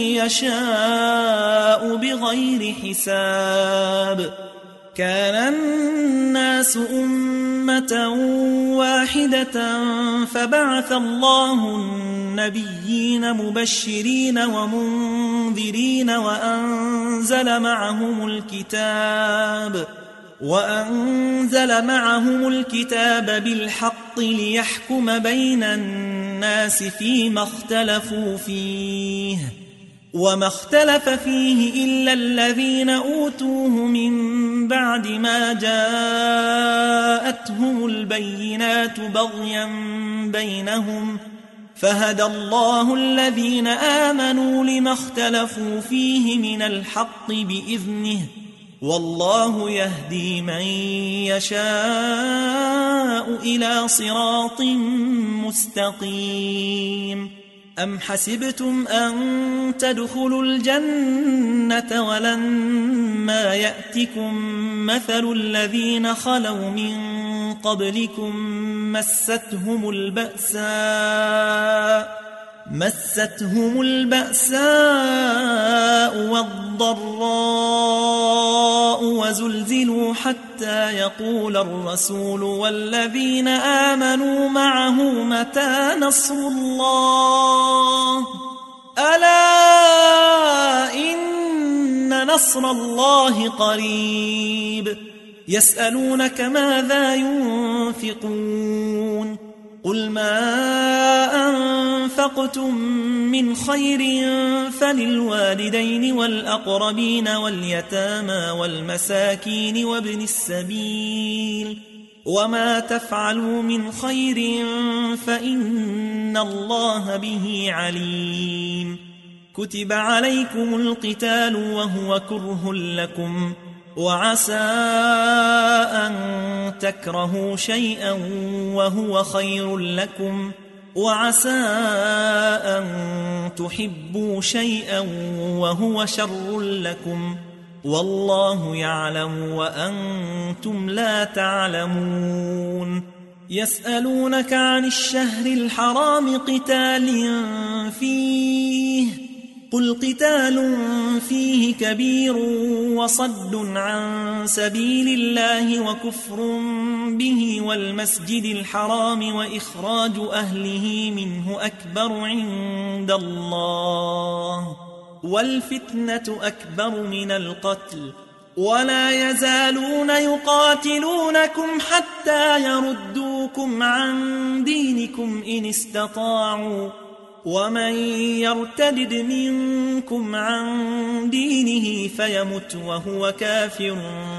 يشاء بغير حساب كان الناس أمة واحدة فبعث الله نبيين مبشرين ومنذرين وأنزل معهم الكتاب بالحق ليحكم بين الناس فيما اختلفوا فيه وما اختلف فيه إلا الذين أوتوه من بعد ما جاءتهم البينات بغيا بينهم فهدى الله الذين آمنوا لما اختلفوا فيه من الحق بإذنه والله يهدي من يشاء إلى صراط مستقيم. أم حسبتم أن تدخلوا الجنة ولما يأتكم مثل الذين خلوا من قبلكم مستهم البأساء والضراء وزلزلوا حتى يقول الرسول والذين آمنوا معه متى نصر الله ألا إن نصر الله قريب. يسألونك ماذا ينفقون قل ما أنفقتم من خير فللوالدين والأقربين واليتامى والمساكين وابن السبيل وما تفعلوا من خير فإن الله به عليم. كتب عليكم القتال وهو كره لكم وعسى أن تكرهوا شيئا وهو خير لكم وعسى أن تحبوا شيئا وهو شر لكم والله يعلم وأنتم لا تعلمون. يسألونك عن الشهر الحرام قتال فيه قل قتال فيه كبير وصد عن سبيل الله وكفر به والمسجد الحرام وإخراج أهله منه أكبر عند الله والفتنة أكبر من القتل ولا يزالون يقاتلونكم حتى يردوكم عن دينكم إن استطاعوا ومن يرتد منكم عن دينه فيمت وهو كافر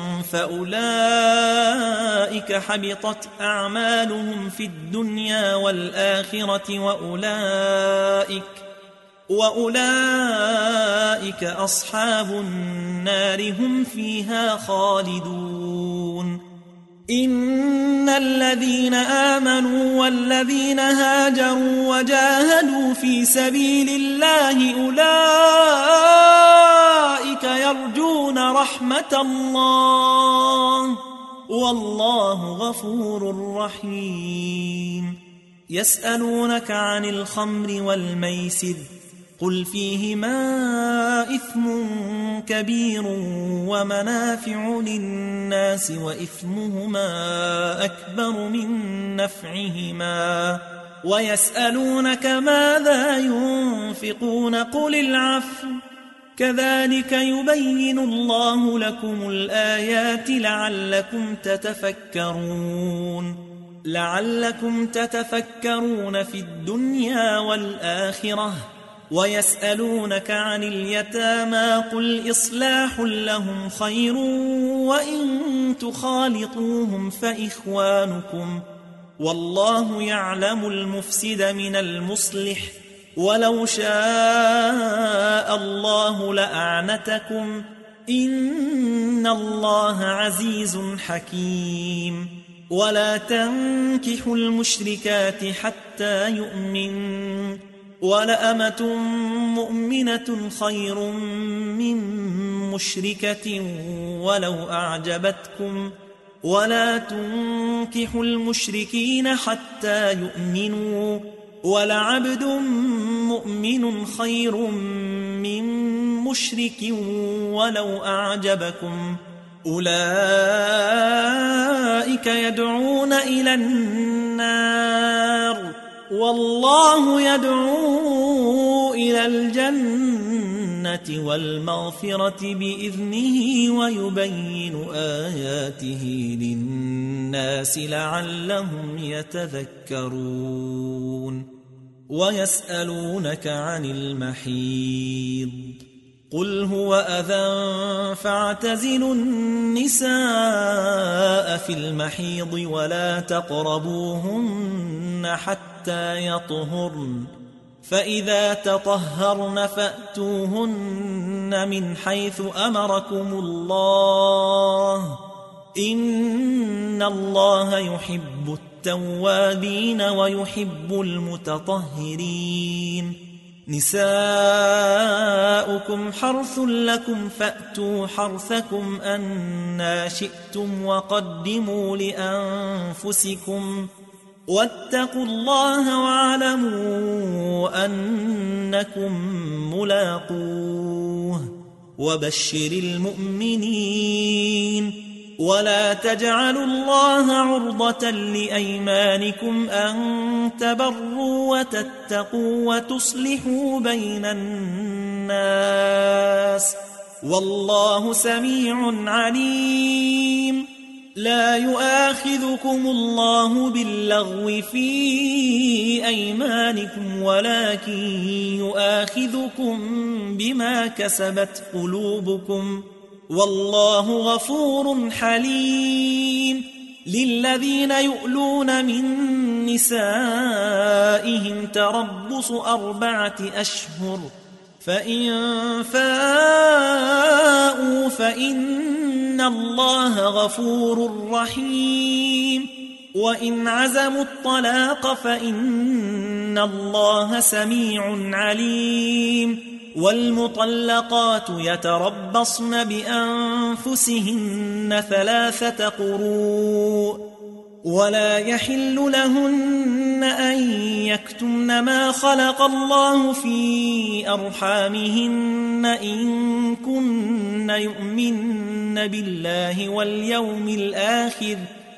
فأولئك حبطت أعمالهم في الدنيا والآخرة وأولئك أصحاب النار هم فيها خالدون. إن الذين آمنوا والذين هاجروا وجاهدوا في سبيل الله أولئك يرجون رحمة الله والله غفور رحيم. يسألونك عن الخمر والميسر قل فيهما إثم كبير ومنافع للناس وإثمهما أكبر من نفعهما ويسألونك ماذا ينفقون قل العفو كذلك يبين الله لكم الآيات لعلكم تتفكرون في الدنيا والآخرة. ويسألونك عن اليتامى قل إصلاح لهم خير وإن تخالطوهم فإخوانكم والله يعلم المفسد من المصلح ولو شاء الله لأعنتكم إن الله عزيز حكيم. ولا تنكحوا المشركات حتى يؤمنوا ولأمة مؤمنة خير من مشركة ولو أعجبتكم ولا تنكحوا المشركين حتى يؤمنوا ولعبد مؤمن خير من مشرك ولو أعجبكم أولئك يدعون إلى النار والله يدعو إلى الجنة والمغفرة بإذنه ويبين آياته للناس لعلهم يتذكرون ويسألونك عن المحيض قل هو أذى فاعتزلوا النساء في المحيض ولا تقربوهن حتى يطهرن فإذا تطهرن فأتوهن من حيث أمركم الله إن الله يحب التوابين ويحب المتطهرين نساؤكم حرث لكم فأتوا حرثكم أنى شئتم وقدموا لأنفسكم واتقوا الله واعلموا أنكم ملاقوه وبشر المؤمنين ولا تجعلوا الله عرضة لأيمانكم أن تبروا وتتقوا وتصلحوا بين الناس والله سميع عليم لا يؤاخذكم الله باللغو في أيمانكم ولكن يؤاخذكم بما كسبت قلوبكم والله غفور حليم للذين يؤلون من نسائهم تربص 4 أشهر فإن فاءوا فإن الله غفور رحيم وإن عزموا الطلاق فإن الله سميع عليم والمطلقات يتربصن بأنفسهن 3 قروء ولا يحل لهن أن يكتمن ما خلق الله في أرحامهن إن كن يؤمن بالله واليوم الآخر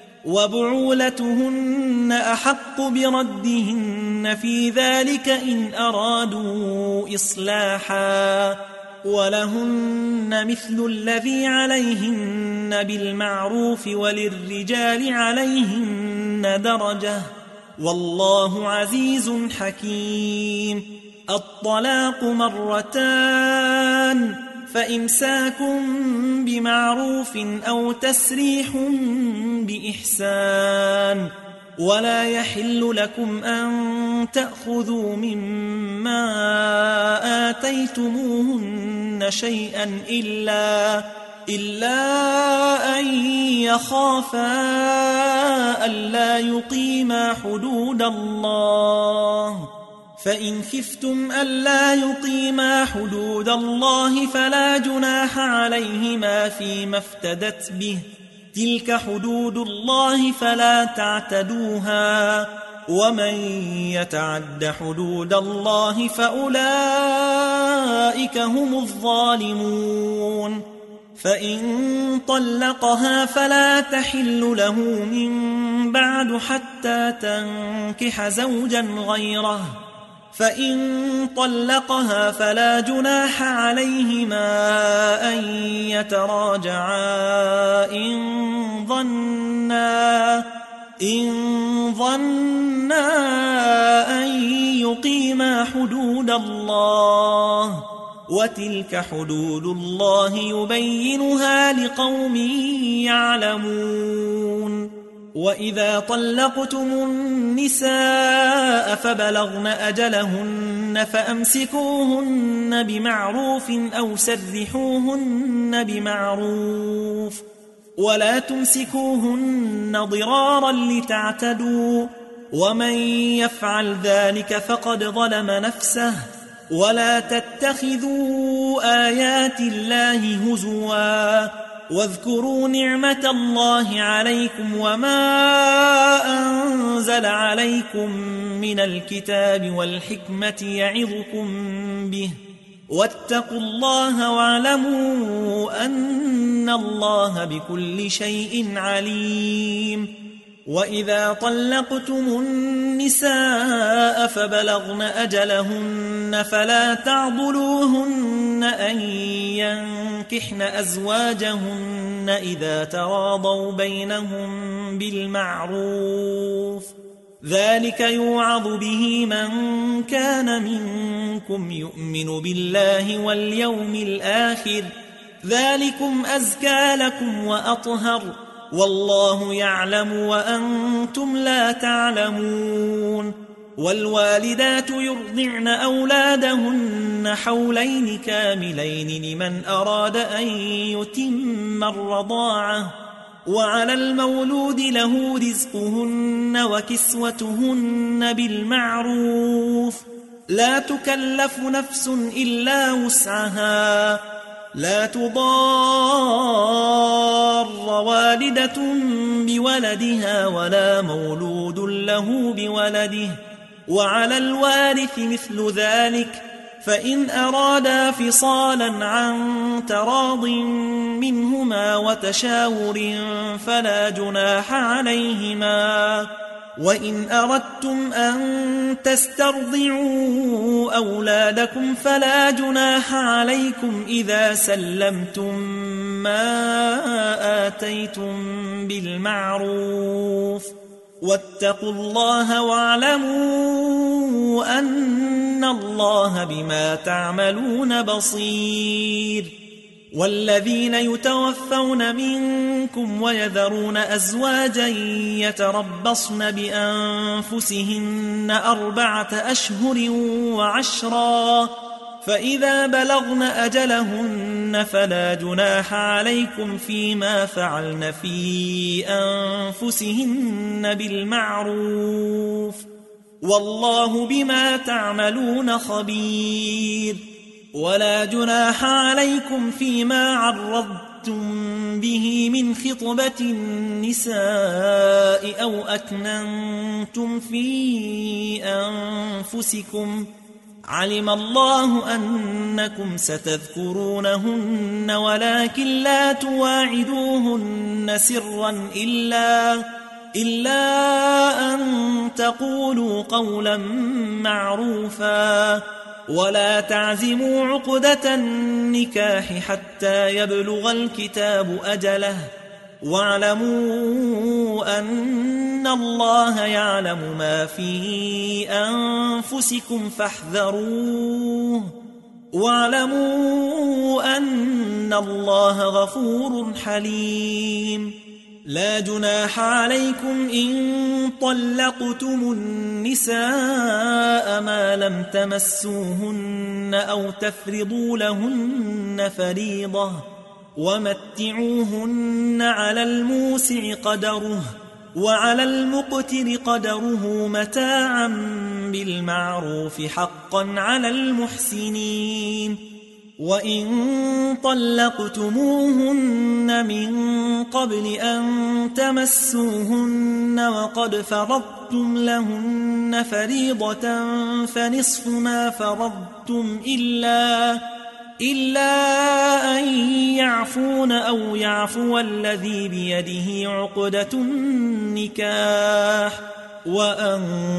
وبعولتهن أحق بردهن في ذلك إن أرادوا إصلاحا ولهن مثل الذي عليهن بالمعروف وللرجال عليهن درجة والله عزيز حكيم الطلاق 2 فإمساك بمعروف أو تسريح بإحسان ولا يحل لكم أن تأخذوا مما آتيتموهن شيئا إلا أن يخافا ألا يقيما حدود الله فإن خفتم ألا يقيما حدود الله فلا جناح عليهما فيما افتدت به تلك حدود الله فلا تعتدوها ومن يتعد حدود الله فأولئك هم الظالمون فإن طلقها فلا تحل له من بعد حتى تنكح زوجا غيره فإن طلقها فلا جناح عليهما أن يتراجعا إن ظنا أن يقيما حدود الله وتلك حدود الله يبينها لقوم يعلمون وإذا طلقتم النساء فبلغن أجلهن فأمسكوهن بمعروف أو سرحوهن بمعروف ولا تمسكوهن ضرارا لتعتدوا ومن يفعل ذلك فقد ظلم نفسه ولا تتخذوا آيات الله هزوا واذكروا نعمة الله عليكم وما أنزل عليكم من الكتاب والحكمة يعظكم به واتقوا الله واعلموا أن الله بكل شيء عليم وإذا طلقتم النساء فبلغن أجلهن فلا تعضلوهن أن ينكحن أزواجهن إذا تراضوا بينهم بالمعروف ذلك يوعظ به من كان منكم يؤمن بالله واليوم الآخر ذلكم أزكى لكم وأطهر والله يعلم وأنتم لا تعلمون والوالدات يرضعن أولادهن حولين كاملين لمن أراد أن يتم الرضاعة وعلى المولود له رزقهن وكسوتهن بالمعروف لا تكلف نفس إلا وسعها لا تضار والدة بولدها ولا مولود له بولده وعلى الوارث مثل ذلك فإن أرادا فصالا عن تراض منهما وتشاور فلا جناح عليهما وإن أردتم أن تسترضعوا أولادكم فلا جناح عليكم إذا سلمتم ما آتيتم بالمعروف واتقوا الله واعلموا أن الله بما تعملون بصير والذين يتوفون منكم ويذرون أزواجا يتربصن بأنفسهن 4 أشهر وعشرا فإذا بلغن أجلهن فلا جناح عليكم فيما فعلن في أنفسهن بالمعروف والله بما تعملون خبير ولا جناح عليكم فيما عرضتم به من خطبة النساء أو أكننتم في أنفسكم علم الله أنكم ستذكرونهن ولكن لا تواعدوهن سرا إلا أن تقولوا قولا معروفا ولا تعزموا عقدة النكاح حتى يبلغ الكتاب أجله واعلموا أن الله يعلم ما في أنفسكم فاحذروه واعلموا أن الله غفور حليم لا جناح عليكم إن طلقتم النساء ما لم تمسوهن أو تفرضوا لهن فريضة ومتعوهن على الموسع قدره وعلى المقتر قدره متاعا بالمعروف حقا على المحسنين وإن طلقتموهن من قبل أن تمسوهن وقد فرضتم لهن فريضة فنصف ما فرضتم إلا أن يعفون أو يعفو الذي بيده عقدة النكاح وأن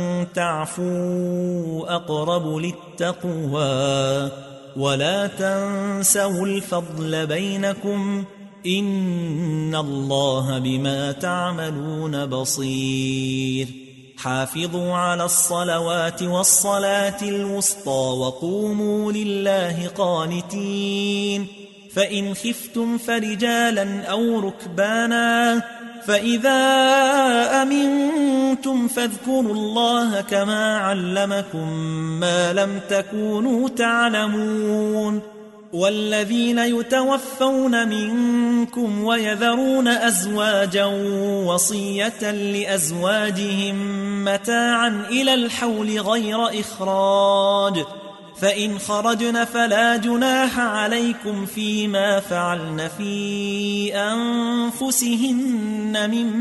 تعفوا أقرب للتقوى ولا تنسوا الفضل بينكم إن الله بما تعملون بصير حافظوا على الصلوات والصلاة الوسطى وقوموا لله قانتين فإن خفتم فرجالا أو ركبانا فإذا أمنتم فاذكروا الله كما علمكم ما لم تكونوا تعلمون والذين يتوفون منكم ويذرون أزواجا وصية لأزواجهم متاعا إلى الحول غير إخراج فإن خرجن فلا جناح عليكم فيما فعلن في أنفسهن من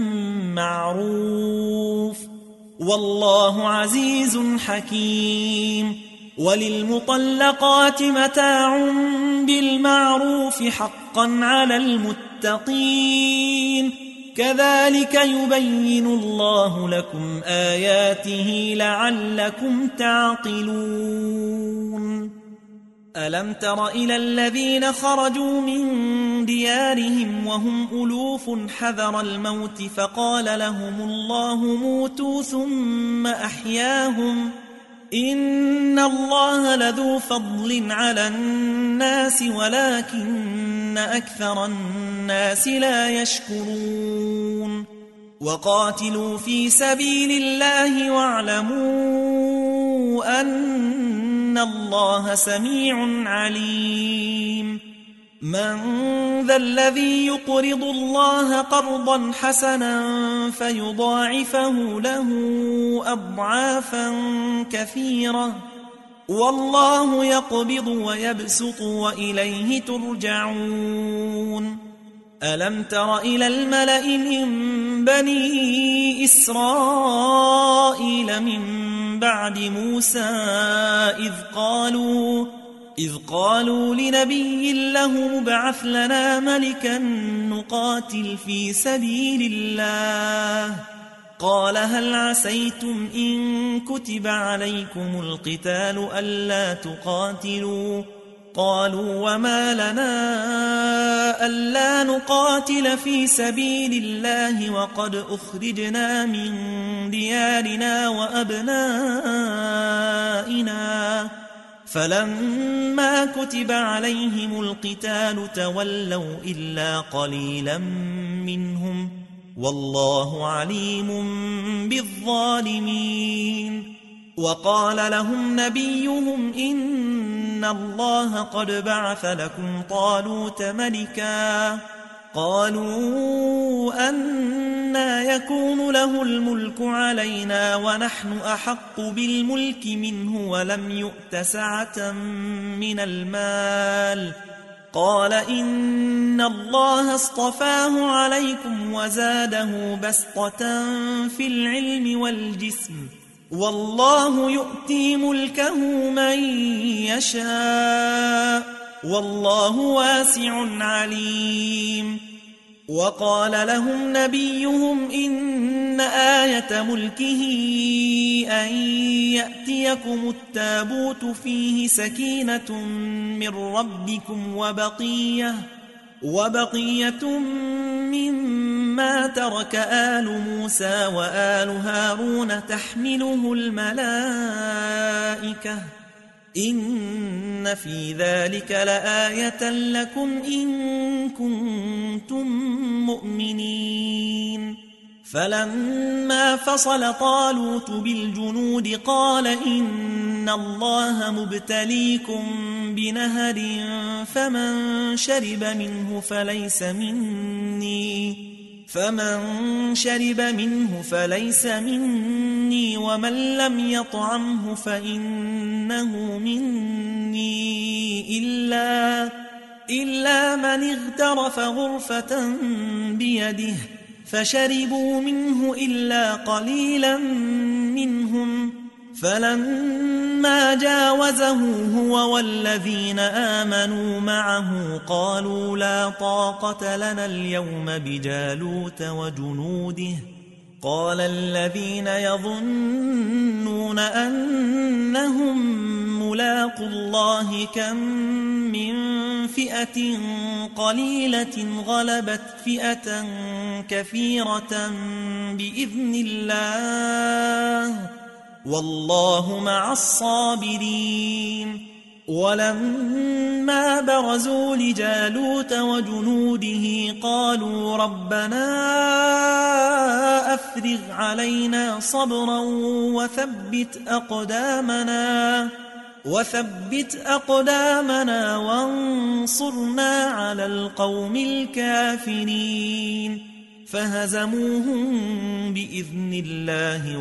معروف والله عزيز حكيم وللمطلقات متاع بالمعروف حقا على المتقين كذلك يبين الله لكم آياته لعلكم تعقلون ألم تر إلى الذين خرجوا من ديارهم وهم ألوف حذر الموت فقال لهم الله موتوا ثم أحياهم إن الله لذو فضل على الناس ولكن أكثر الناس لا يشكرون وقاتلوا في سبيل الله واعلموا أن الله سميع عليم من ذا الذي يقرض الله قرضا حسنا فيضاعفه له أضعافا كثيرة والله يقبض ويبسط وإليه ترجعون ألم تر إلى الملأ من بني إسرائيل من بعد موسى إذ قالوا لنبي له ابعث لنا ملكا نقاتل في سبيل الله قال هل عسيتم إن كتب عليكم القتال ألا تقاتلوا قالوا وما لنا ألا نقاتل في سبيل الله وقد أخرجنا من ديارنا وأبنائنا فلما كتب عليهم القتال تولوا إلا قليلا منهم والله عليم بالظالمين وقال لهم نبيهم إن الله قد بعث لكم طالوت ملكا قالوا أنى يكون له الملك علينا ونحن أحق بالملك منه ولم يؤت سعة من المال قال إن الله اصطفاه عليكم وزاده بسطة في العلم والجسم والله يؤتي ملكه من يشاء والله واسع عليم وقال لهم نبيهم إن آية ملكه أن يأتيكم التابوت فيه سكينة من ربكم وبقية مما ترك آل موسى وآل هارون تحمله الملائكة إن في ذلك لآية لكم إن كنتم مؤمنين فلما فصل طالوت بالجنود قال إن الله مبتليكم بنهر فمن شرب منه فليس مني ومن لم يطعمه فإنه مني إلا من اغترف غرفة بيده فشربوا منه إلا قليلا منهم فلما جاوزه هو والذين آمنوا معه قالوا لا طاقة لنا اليوم بجالوت وجنوده قال الذين يظنون أنهم ملاقو الله كم من فئة قليلة غلبت فئة كثيرة بإذن الله والله مع الصابرين ولما برزوا لجالوت وجنوده قالوا ربنا أفرغ علينا صبرا وثبت أقدامنا وانصرنا على القوم الكافرين فهزموهم بإذن الله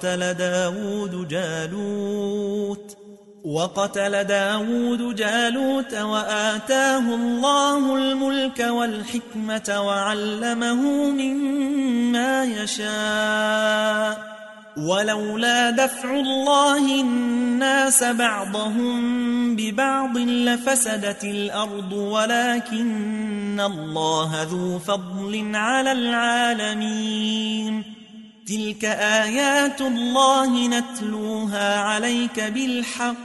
وقتل داود جالوت وآتاه الله الملك والحكمة وعلمه مما يشاء ولولا دفع الله الناس بعضهم ببعض لفسدت الأرض ولكن الله ذو فضل على العالمين تلك آيات الله نتلوها عليك بالحق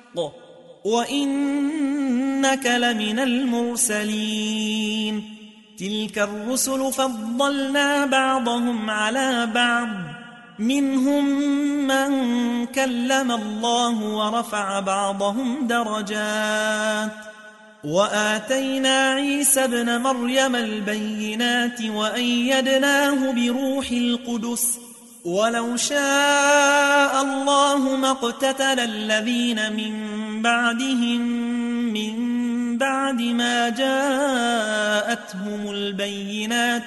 وإنك لمن المرسلين تلك الرسل فضلنا بعضهم على بعض منهم من كلم الله ورفع بعضهم درجات وآتينا عيسى ابن مريم البينات وأيدناه بروح القدس ولو شاء الله ما اقتتل الذين من بعدهم من بعد ما جاءتهم البينات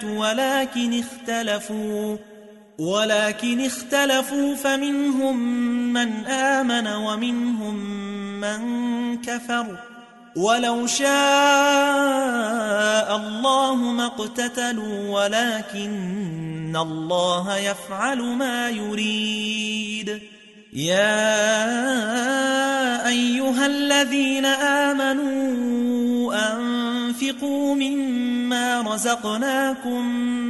ولكن اختلفوا فمنهم من آمن ومنهم من كفر ولو شاء الله ما اقتتلوا ولكن الله يفعل ما يريد يا أيها الذين آمنوا أنفقوا مما رزقناكم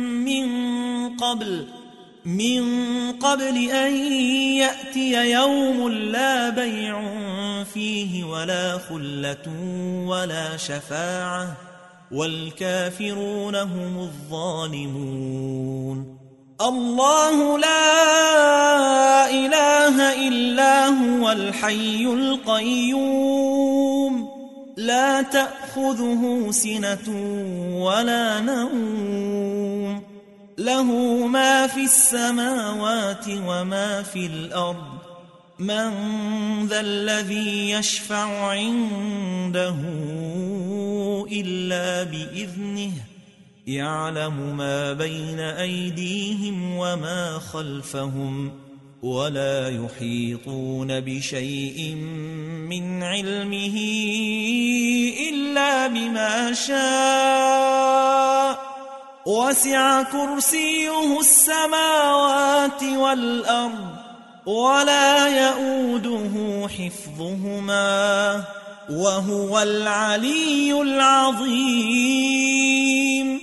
من قبل أن يأتي يوم لا بيع فيه ولا خلة ولا شفاعة والكافرون هم الظالمون الله لا إله إلا هو الحي القيوم لا تأخذه سنة ولا نوم له ما في السماوات وما في الأرض من ذا الذي يشفع عنده إلا بإذنه يعلم ما بين أيديهم وما خلفهم ولا يحيطون بشيء من علمه إلا بما شاء وسع كرسيه السماوات والأرض ولا يؤوده حفظهما وهو العلي العظيم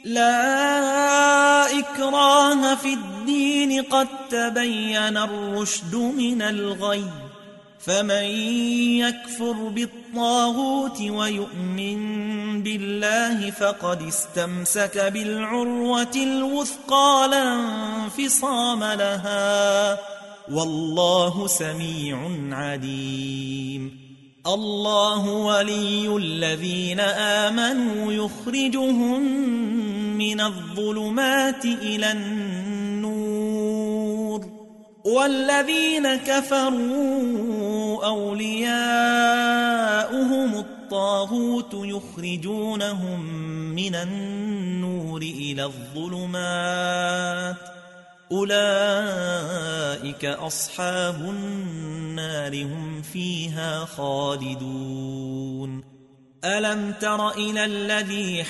لا إكراه في الدين قد تبين الرشد من الغي فمن يكفر بالطاغوت ويؤمن بالله فقد استمسك بالعروة الوثقى لا انفصام لها والله سميع عليم الله ولي الذين آمنوا يخرجهم من الظلمات إلى النور والذين كفروا أولياؤهم الطاغوت يخرجونهم من النور إلى الظلمات أولئك أصحاب النار هم فيها خالدون ألم تر إلى الذي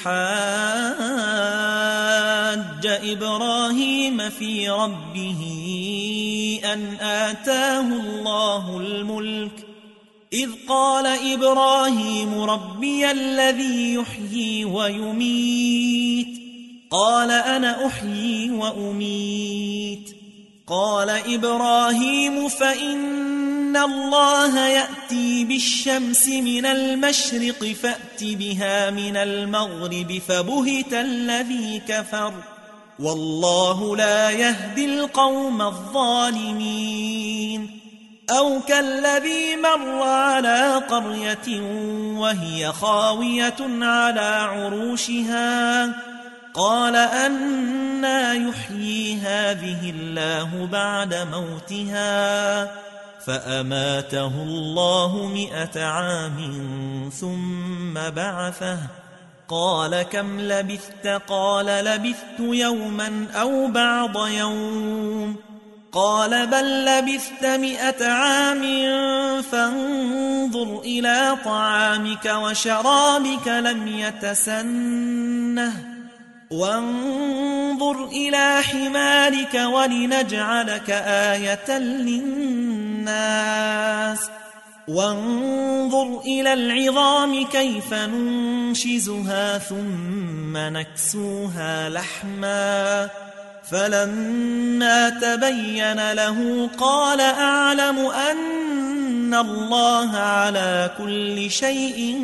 حاج إبراهيم في ربه أن آتاه الله الملك إذ قال إبراهيم ربي الذي يحيي ويميت قال أنا أحيي وأميت قال إبراهيم فإن الله يأتي بالشمس من المشرق فأت بها من المغرب فبهت الذي كفر والله لا يهدي القوم الظالمين أو كالذي مر على قرية وهي خاوية على عروشها قال أنى يحيي هذه الله بعد موتها فأماته الله 100 عام ثم بعثه قال كم لبثت قال لبثت يوما أو بعض يوم قال بل لبثت 100 عام فانظر إلى طعامك وشرابك لم يتسنه وانظر إلى حمارك ولنجعلك آية للناس وانظر إلى العظام كيف ننشزها ثم نكسوها لحما فلما تبين له قال أعلم أن الله على كل شيء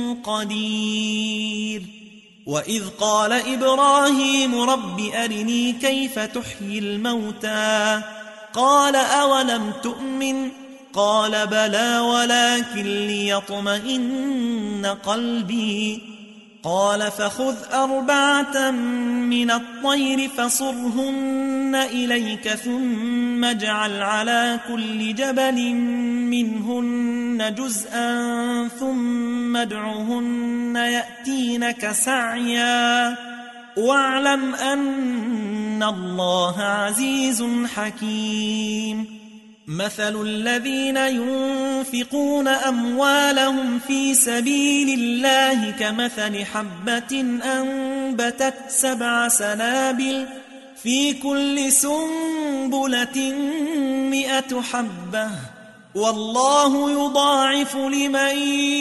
قدير وإذ قال إبراهيم رب أرني كيف تحيي الموتى قال أولم تؤمن قال بلى ولكن ليطمئن قلبي قال فخذ 4 من الطير فصرهن إليك ثم اجعل على كل جبل منهن جزءا ثم ادعهن يأتينك سعيا واعلم أن الله عزيز حكيم مثل الذين ينفقون أموالهم في سبيل الله كمثل حبة أنبتت 7 سنابل في كل سنبلة 100 حبة والله يضاعف لمن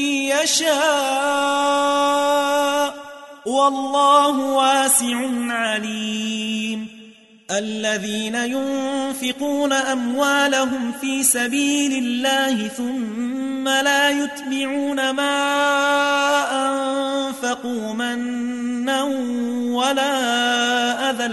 يشاء والله واسع عليم الذين ينفقون أموالهم في سبيل الله ثم لا يتبعون ما أنفقوا منا ولا أذى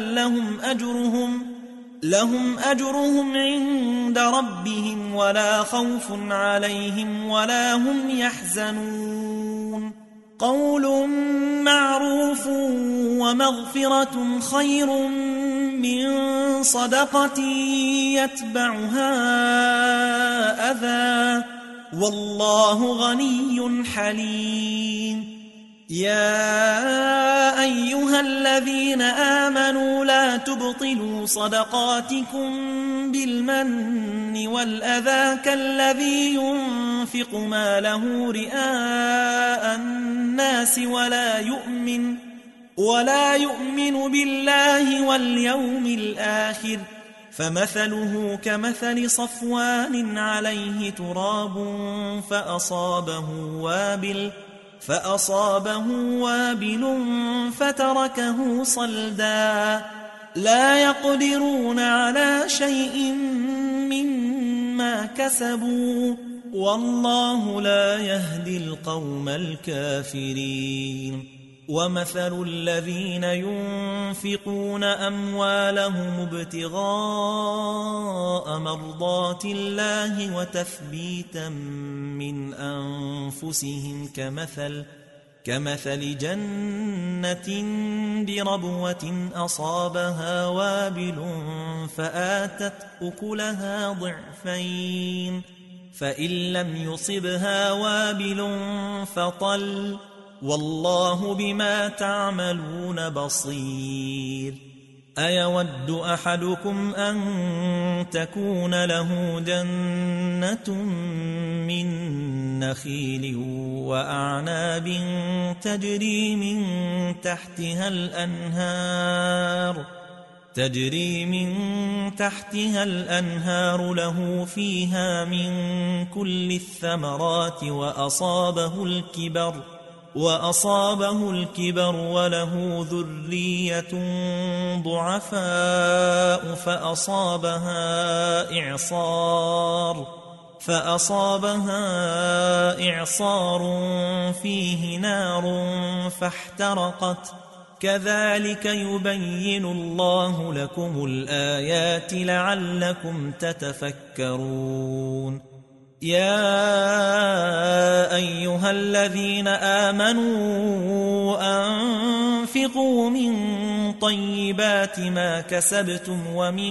لهم أجرهم عند ربهم ولا خوف عليهم ولا هم يحزنون قول معروف ومغفرة خير من صدقة يتبعها أذى والله غني حليم يا أيها الذين آمنوا لا تبطلوا صدقاتكم بالمن والأذى كالذي ينفق ماله رئاء الناس ولا يؤمن بالله واليوم الآخر فمثله كمثل صفوان عليه تراب فأصابه وابل فتركه صلدا لا يقدرون على شيء مما كسبوا والله لا يهدي القوم الكافرين ومثل الذين ينفقون أموالهم ابتغاء مرضات الله وتثبيتا من أنفسهم كمثل جنة بربوة أصابها وابل فآتت أكلها ضعفين فإن لم يصبها وابل فطل والله بما تعملون بصير أيود أحدكم أن تكون له جنة من نخيل وأعناب تجري من تحتها الأنهار له فيها من كل الثمرات وأصابه الكبر وله ذرية ضعفاء فأصابها إعصار فيه نار فاحترقت كذلك يبين الله لكم الآيات لعلكم تتفكرون يا أيها الذين آمنوا أنفقوا من طيبات ما كسبتم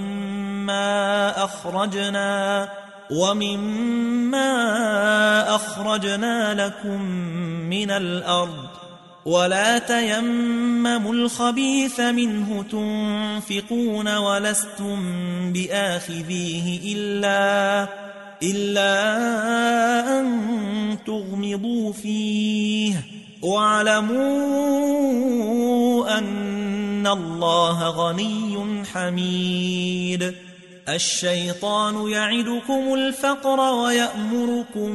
ومما أخرجنا لكم من الأرض ولا تيمموا الخبيث منه تنفقون ولستم بآخذيه إلا أن تغمضوا فيه واعلموا أن إن الله غني حميد الشيطان يعدكم الفقر ويأمركم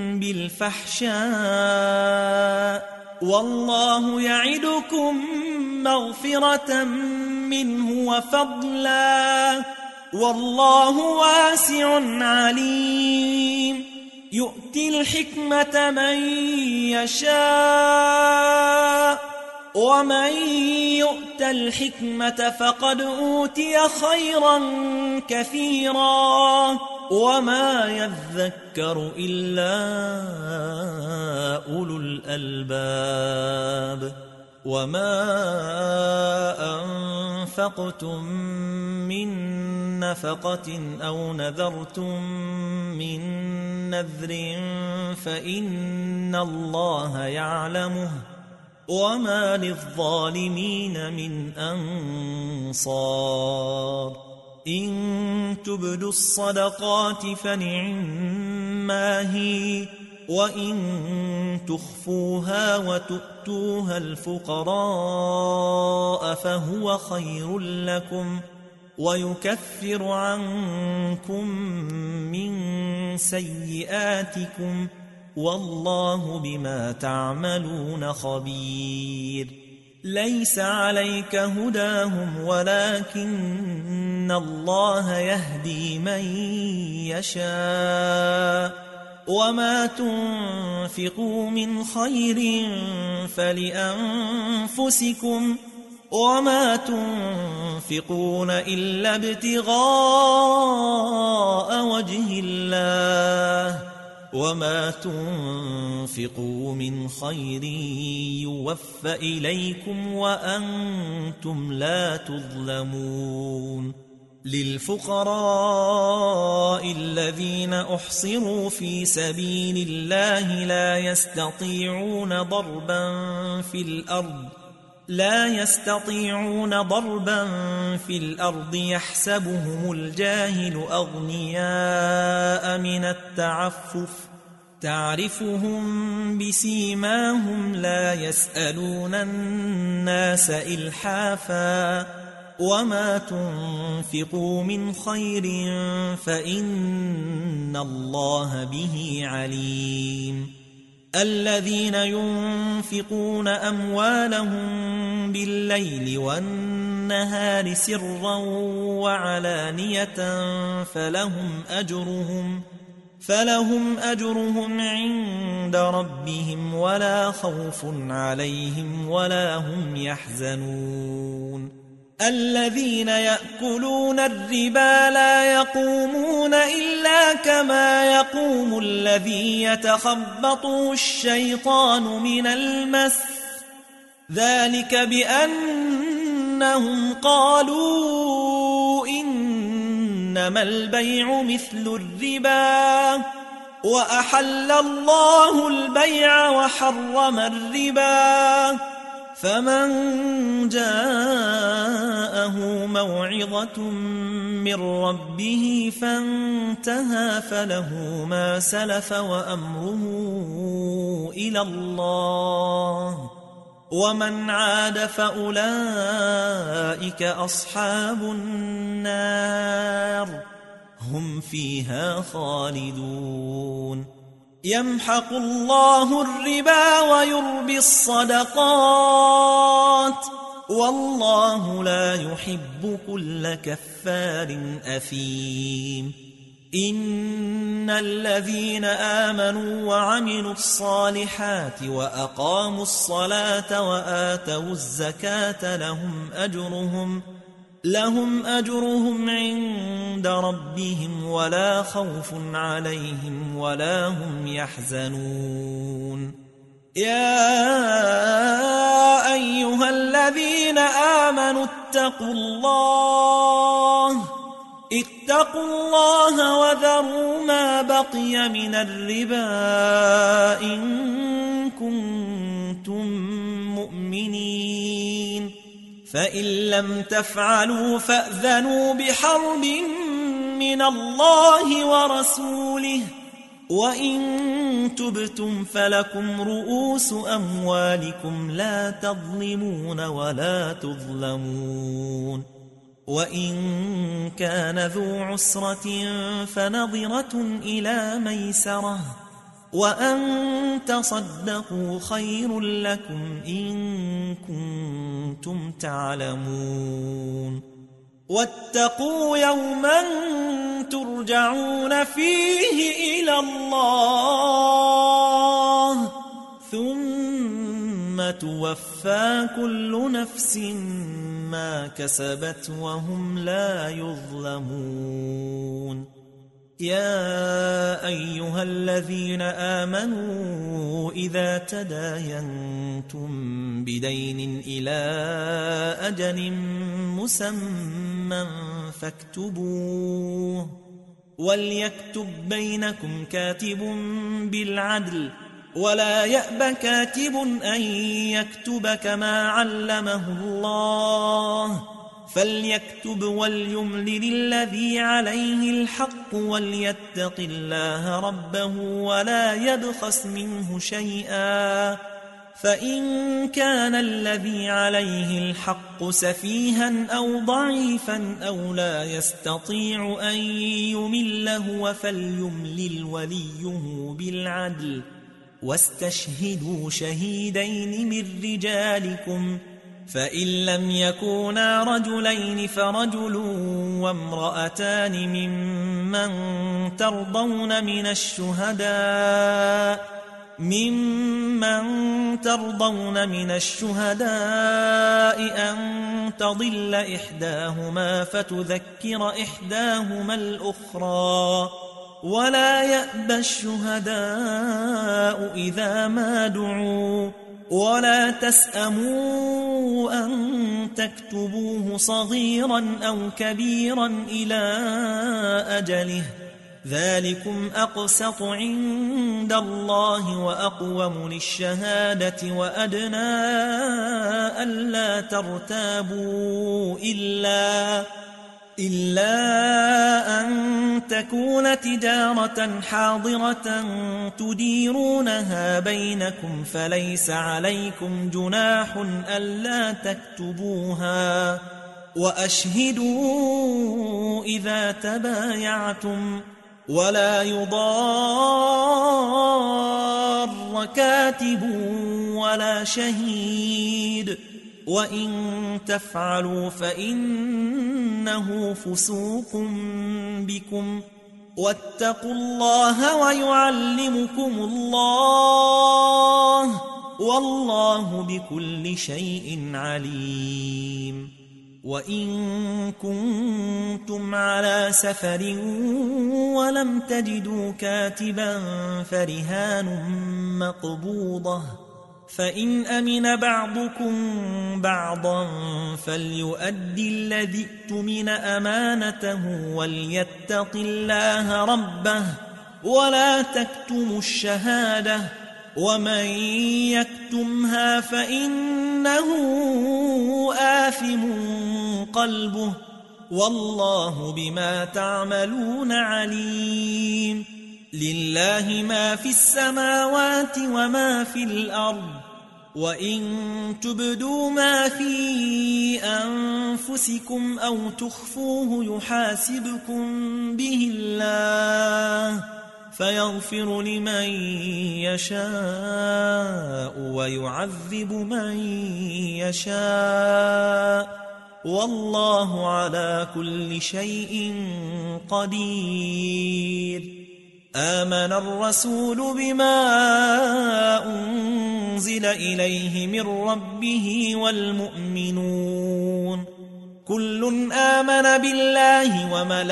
بالفحشاء والله يعدكم مغفرة منه وفضلا والله واسع عليم يؤتي الحكمة من يشاء ومن يؤت الحكمة فقد أوتي خيرا كثيرا وما يذكر إلا أولو الألباب وما أنفقتم من نفقة أو نذرتم من نذر فإن الله يعلمه وما للظالمين من أنصار إن تبدوا الصدقات فنعما هي وإن تخفوها وتؤتوها الفقراء فهو خير لكم ويكفر عنكم من سيئاتكم والله بما تعملون خبير ليس عليك هداهم ولكن الله يهدي من يشاء وما تنفقوا من خير فلأنفسكم وما تنفقون إلا ابتغاء وجه الله وما تنفقوا من خير يوفى إليكم وأنتم لا تظلمون للفقراء الذين أحصروا في سبيل الله لا يستطيعون ضربا في الأرض يحسبهم الجاهل أغنياء من التعفف تعرفهم بسيماهم لا يسألون الناس إلحافا وما تنفقوا من خير فإن الله به عليم الذين ينفقون أموالهم بالليل والنهار سرا وعلانية فلهم أجرهم عند ربهم ولا خوف عليهم ولا هم يحزنون الذين يأكلون الربا لا يقومون إلا كما يقوم الذي يتخبطه الشيطان من المس ذلك بأنهم قالوا إنما البيع مثل الربا وأحل الله البيع وحرم الربا فمن جاءه موعظة من ربه فانتهى فله ما سلف وأمره إلى الله ومن عاد فأولئك أصحاب النار هم فيها خالدون يمحق الله الربا ويربي الصدقات والله لا يحب كل كفار أثيم إن الذين آمنوا وعملوا الصالحات وأقاموا الصلاة وآتوا الزكاة لهم أجرهم عند ربهم ولا خوف عليهم ولا هم يحزنون يا أيها الذين آمنوا اتقوا الله وذروا ما بقي من الربا إن كنتم مؤمنين فإن لم تفعلوا فأذنوا بحرب من الله ورسوله وإن تبتم فلكم رؤوس أموالكم لا تظلمون ولا تظلمون وإن كان ذو عسرة فنظرة إلى ميسرة وأن تصدقوا خير لكم إن كنتم تعلمون واتقوا يوما ترجعون فيه إلى الله ثم توفى كل نفس ما كسبت وهم لا يظلمون يا أيها الذين آمنوا إذا تداينتم بدين إلى أجل مسمى فاكتبوه وليكتب بينكم كاتب بالعدل ولا يأب كاتب أن يكتب كما علمه الله فليكتب وليملل الذي عليه الحق وليتق الله ربه ولا يبخس منه شيئا فإن كان الذي عليه الحق سفيها أو ضعيفا أو لا يستطيع أن يمله فليملل وليه بالعدل واستشهدوا شهيدين من رجالكم فإن لم يكونا رجلين فرجل وامرأتان ممن ترضون من الشهداء أن تضل إحداهما فتذكر إحداهما الأخرى ولا يأبى الشهداء إذا ما دعوا ولا تسأموا أن تكتبوه صغيرا أو كبيرا إلى أجله ذلكم أقسط عند الله وأقوم للشهادة وأدنى ألا ترتابوا إلا أن تكون تجارة حاضرة تديرونها بينكم فليس عليكم جناح ألا تكتبوها وأشهدوا إذا تبايعتم ولا يضار كاتب ولا شهيد وإن تفعلوا فإنه فسوق بكم واتقوا الله ويعلمكم الله والله بكل شيء عليم وإن كنتم على سفر ولم تجدوا كاتبا فرهان مقبوضة فإن أمن بعضكم بعضا فليؤدي الذي اؤتمن أمانته وليتق الله ربه ولا تكتموا الشهادة ومن يكتمها فإنه آثم قلبه والله بما تعملون عليم لله ما في السماوات وما في الأرض وإن تبدوا ما في أنفسكم أو تخفوه يحاسبكم به الله فيغفر لمن يشاء ويعذب من يشاء والله على كل شيء قدير آمن الرسول بما أنزل إليه من ربه والمؤمنون كل آمن بالله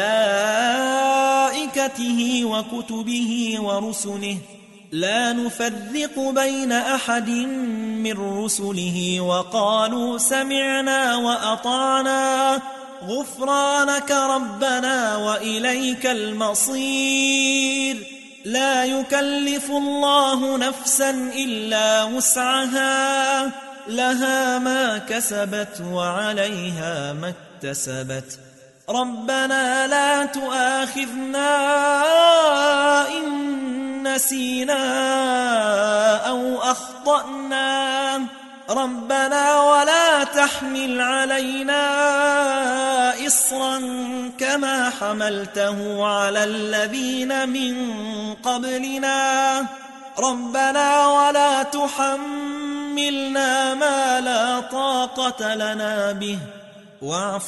وملائكته وكتبه ورسله لا نفرق بين أحد من رسله وقالوا سمعنا وأطعنا غفرانك ربنا وإليك المصير لا يكلف الله نفسا إلا وسعها لها ما كسبت وعليها ما اكتسبت ربنا لا تؤاخذنا إن نسينا أو أخطأنا ربنا ولا تحمل علينا إصرا كما حملته على الذين من قبلنا ربنا ولا تحملنا ما لا طاقة لنا به واعف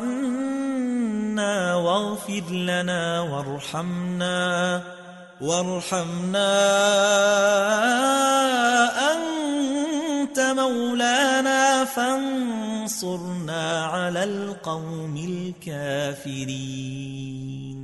عنا واغفر لنا وارحمنا أنت مولانا فانصرنا على القوم الكافرين.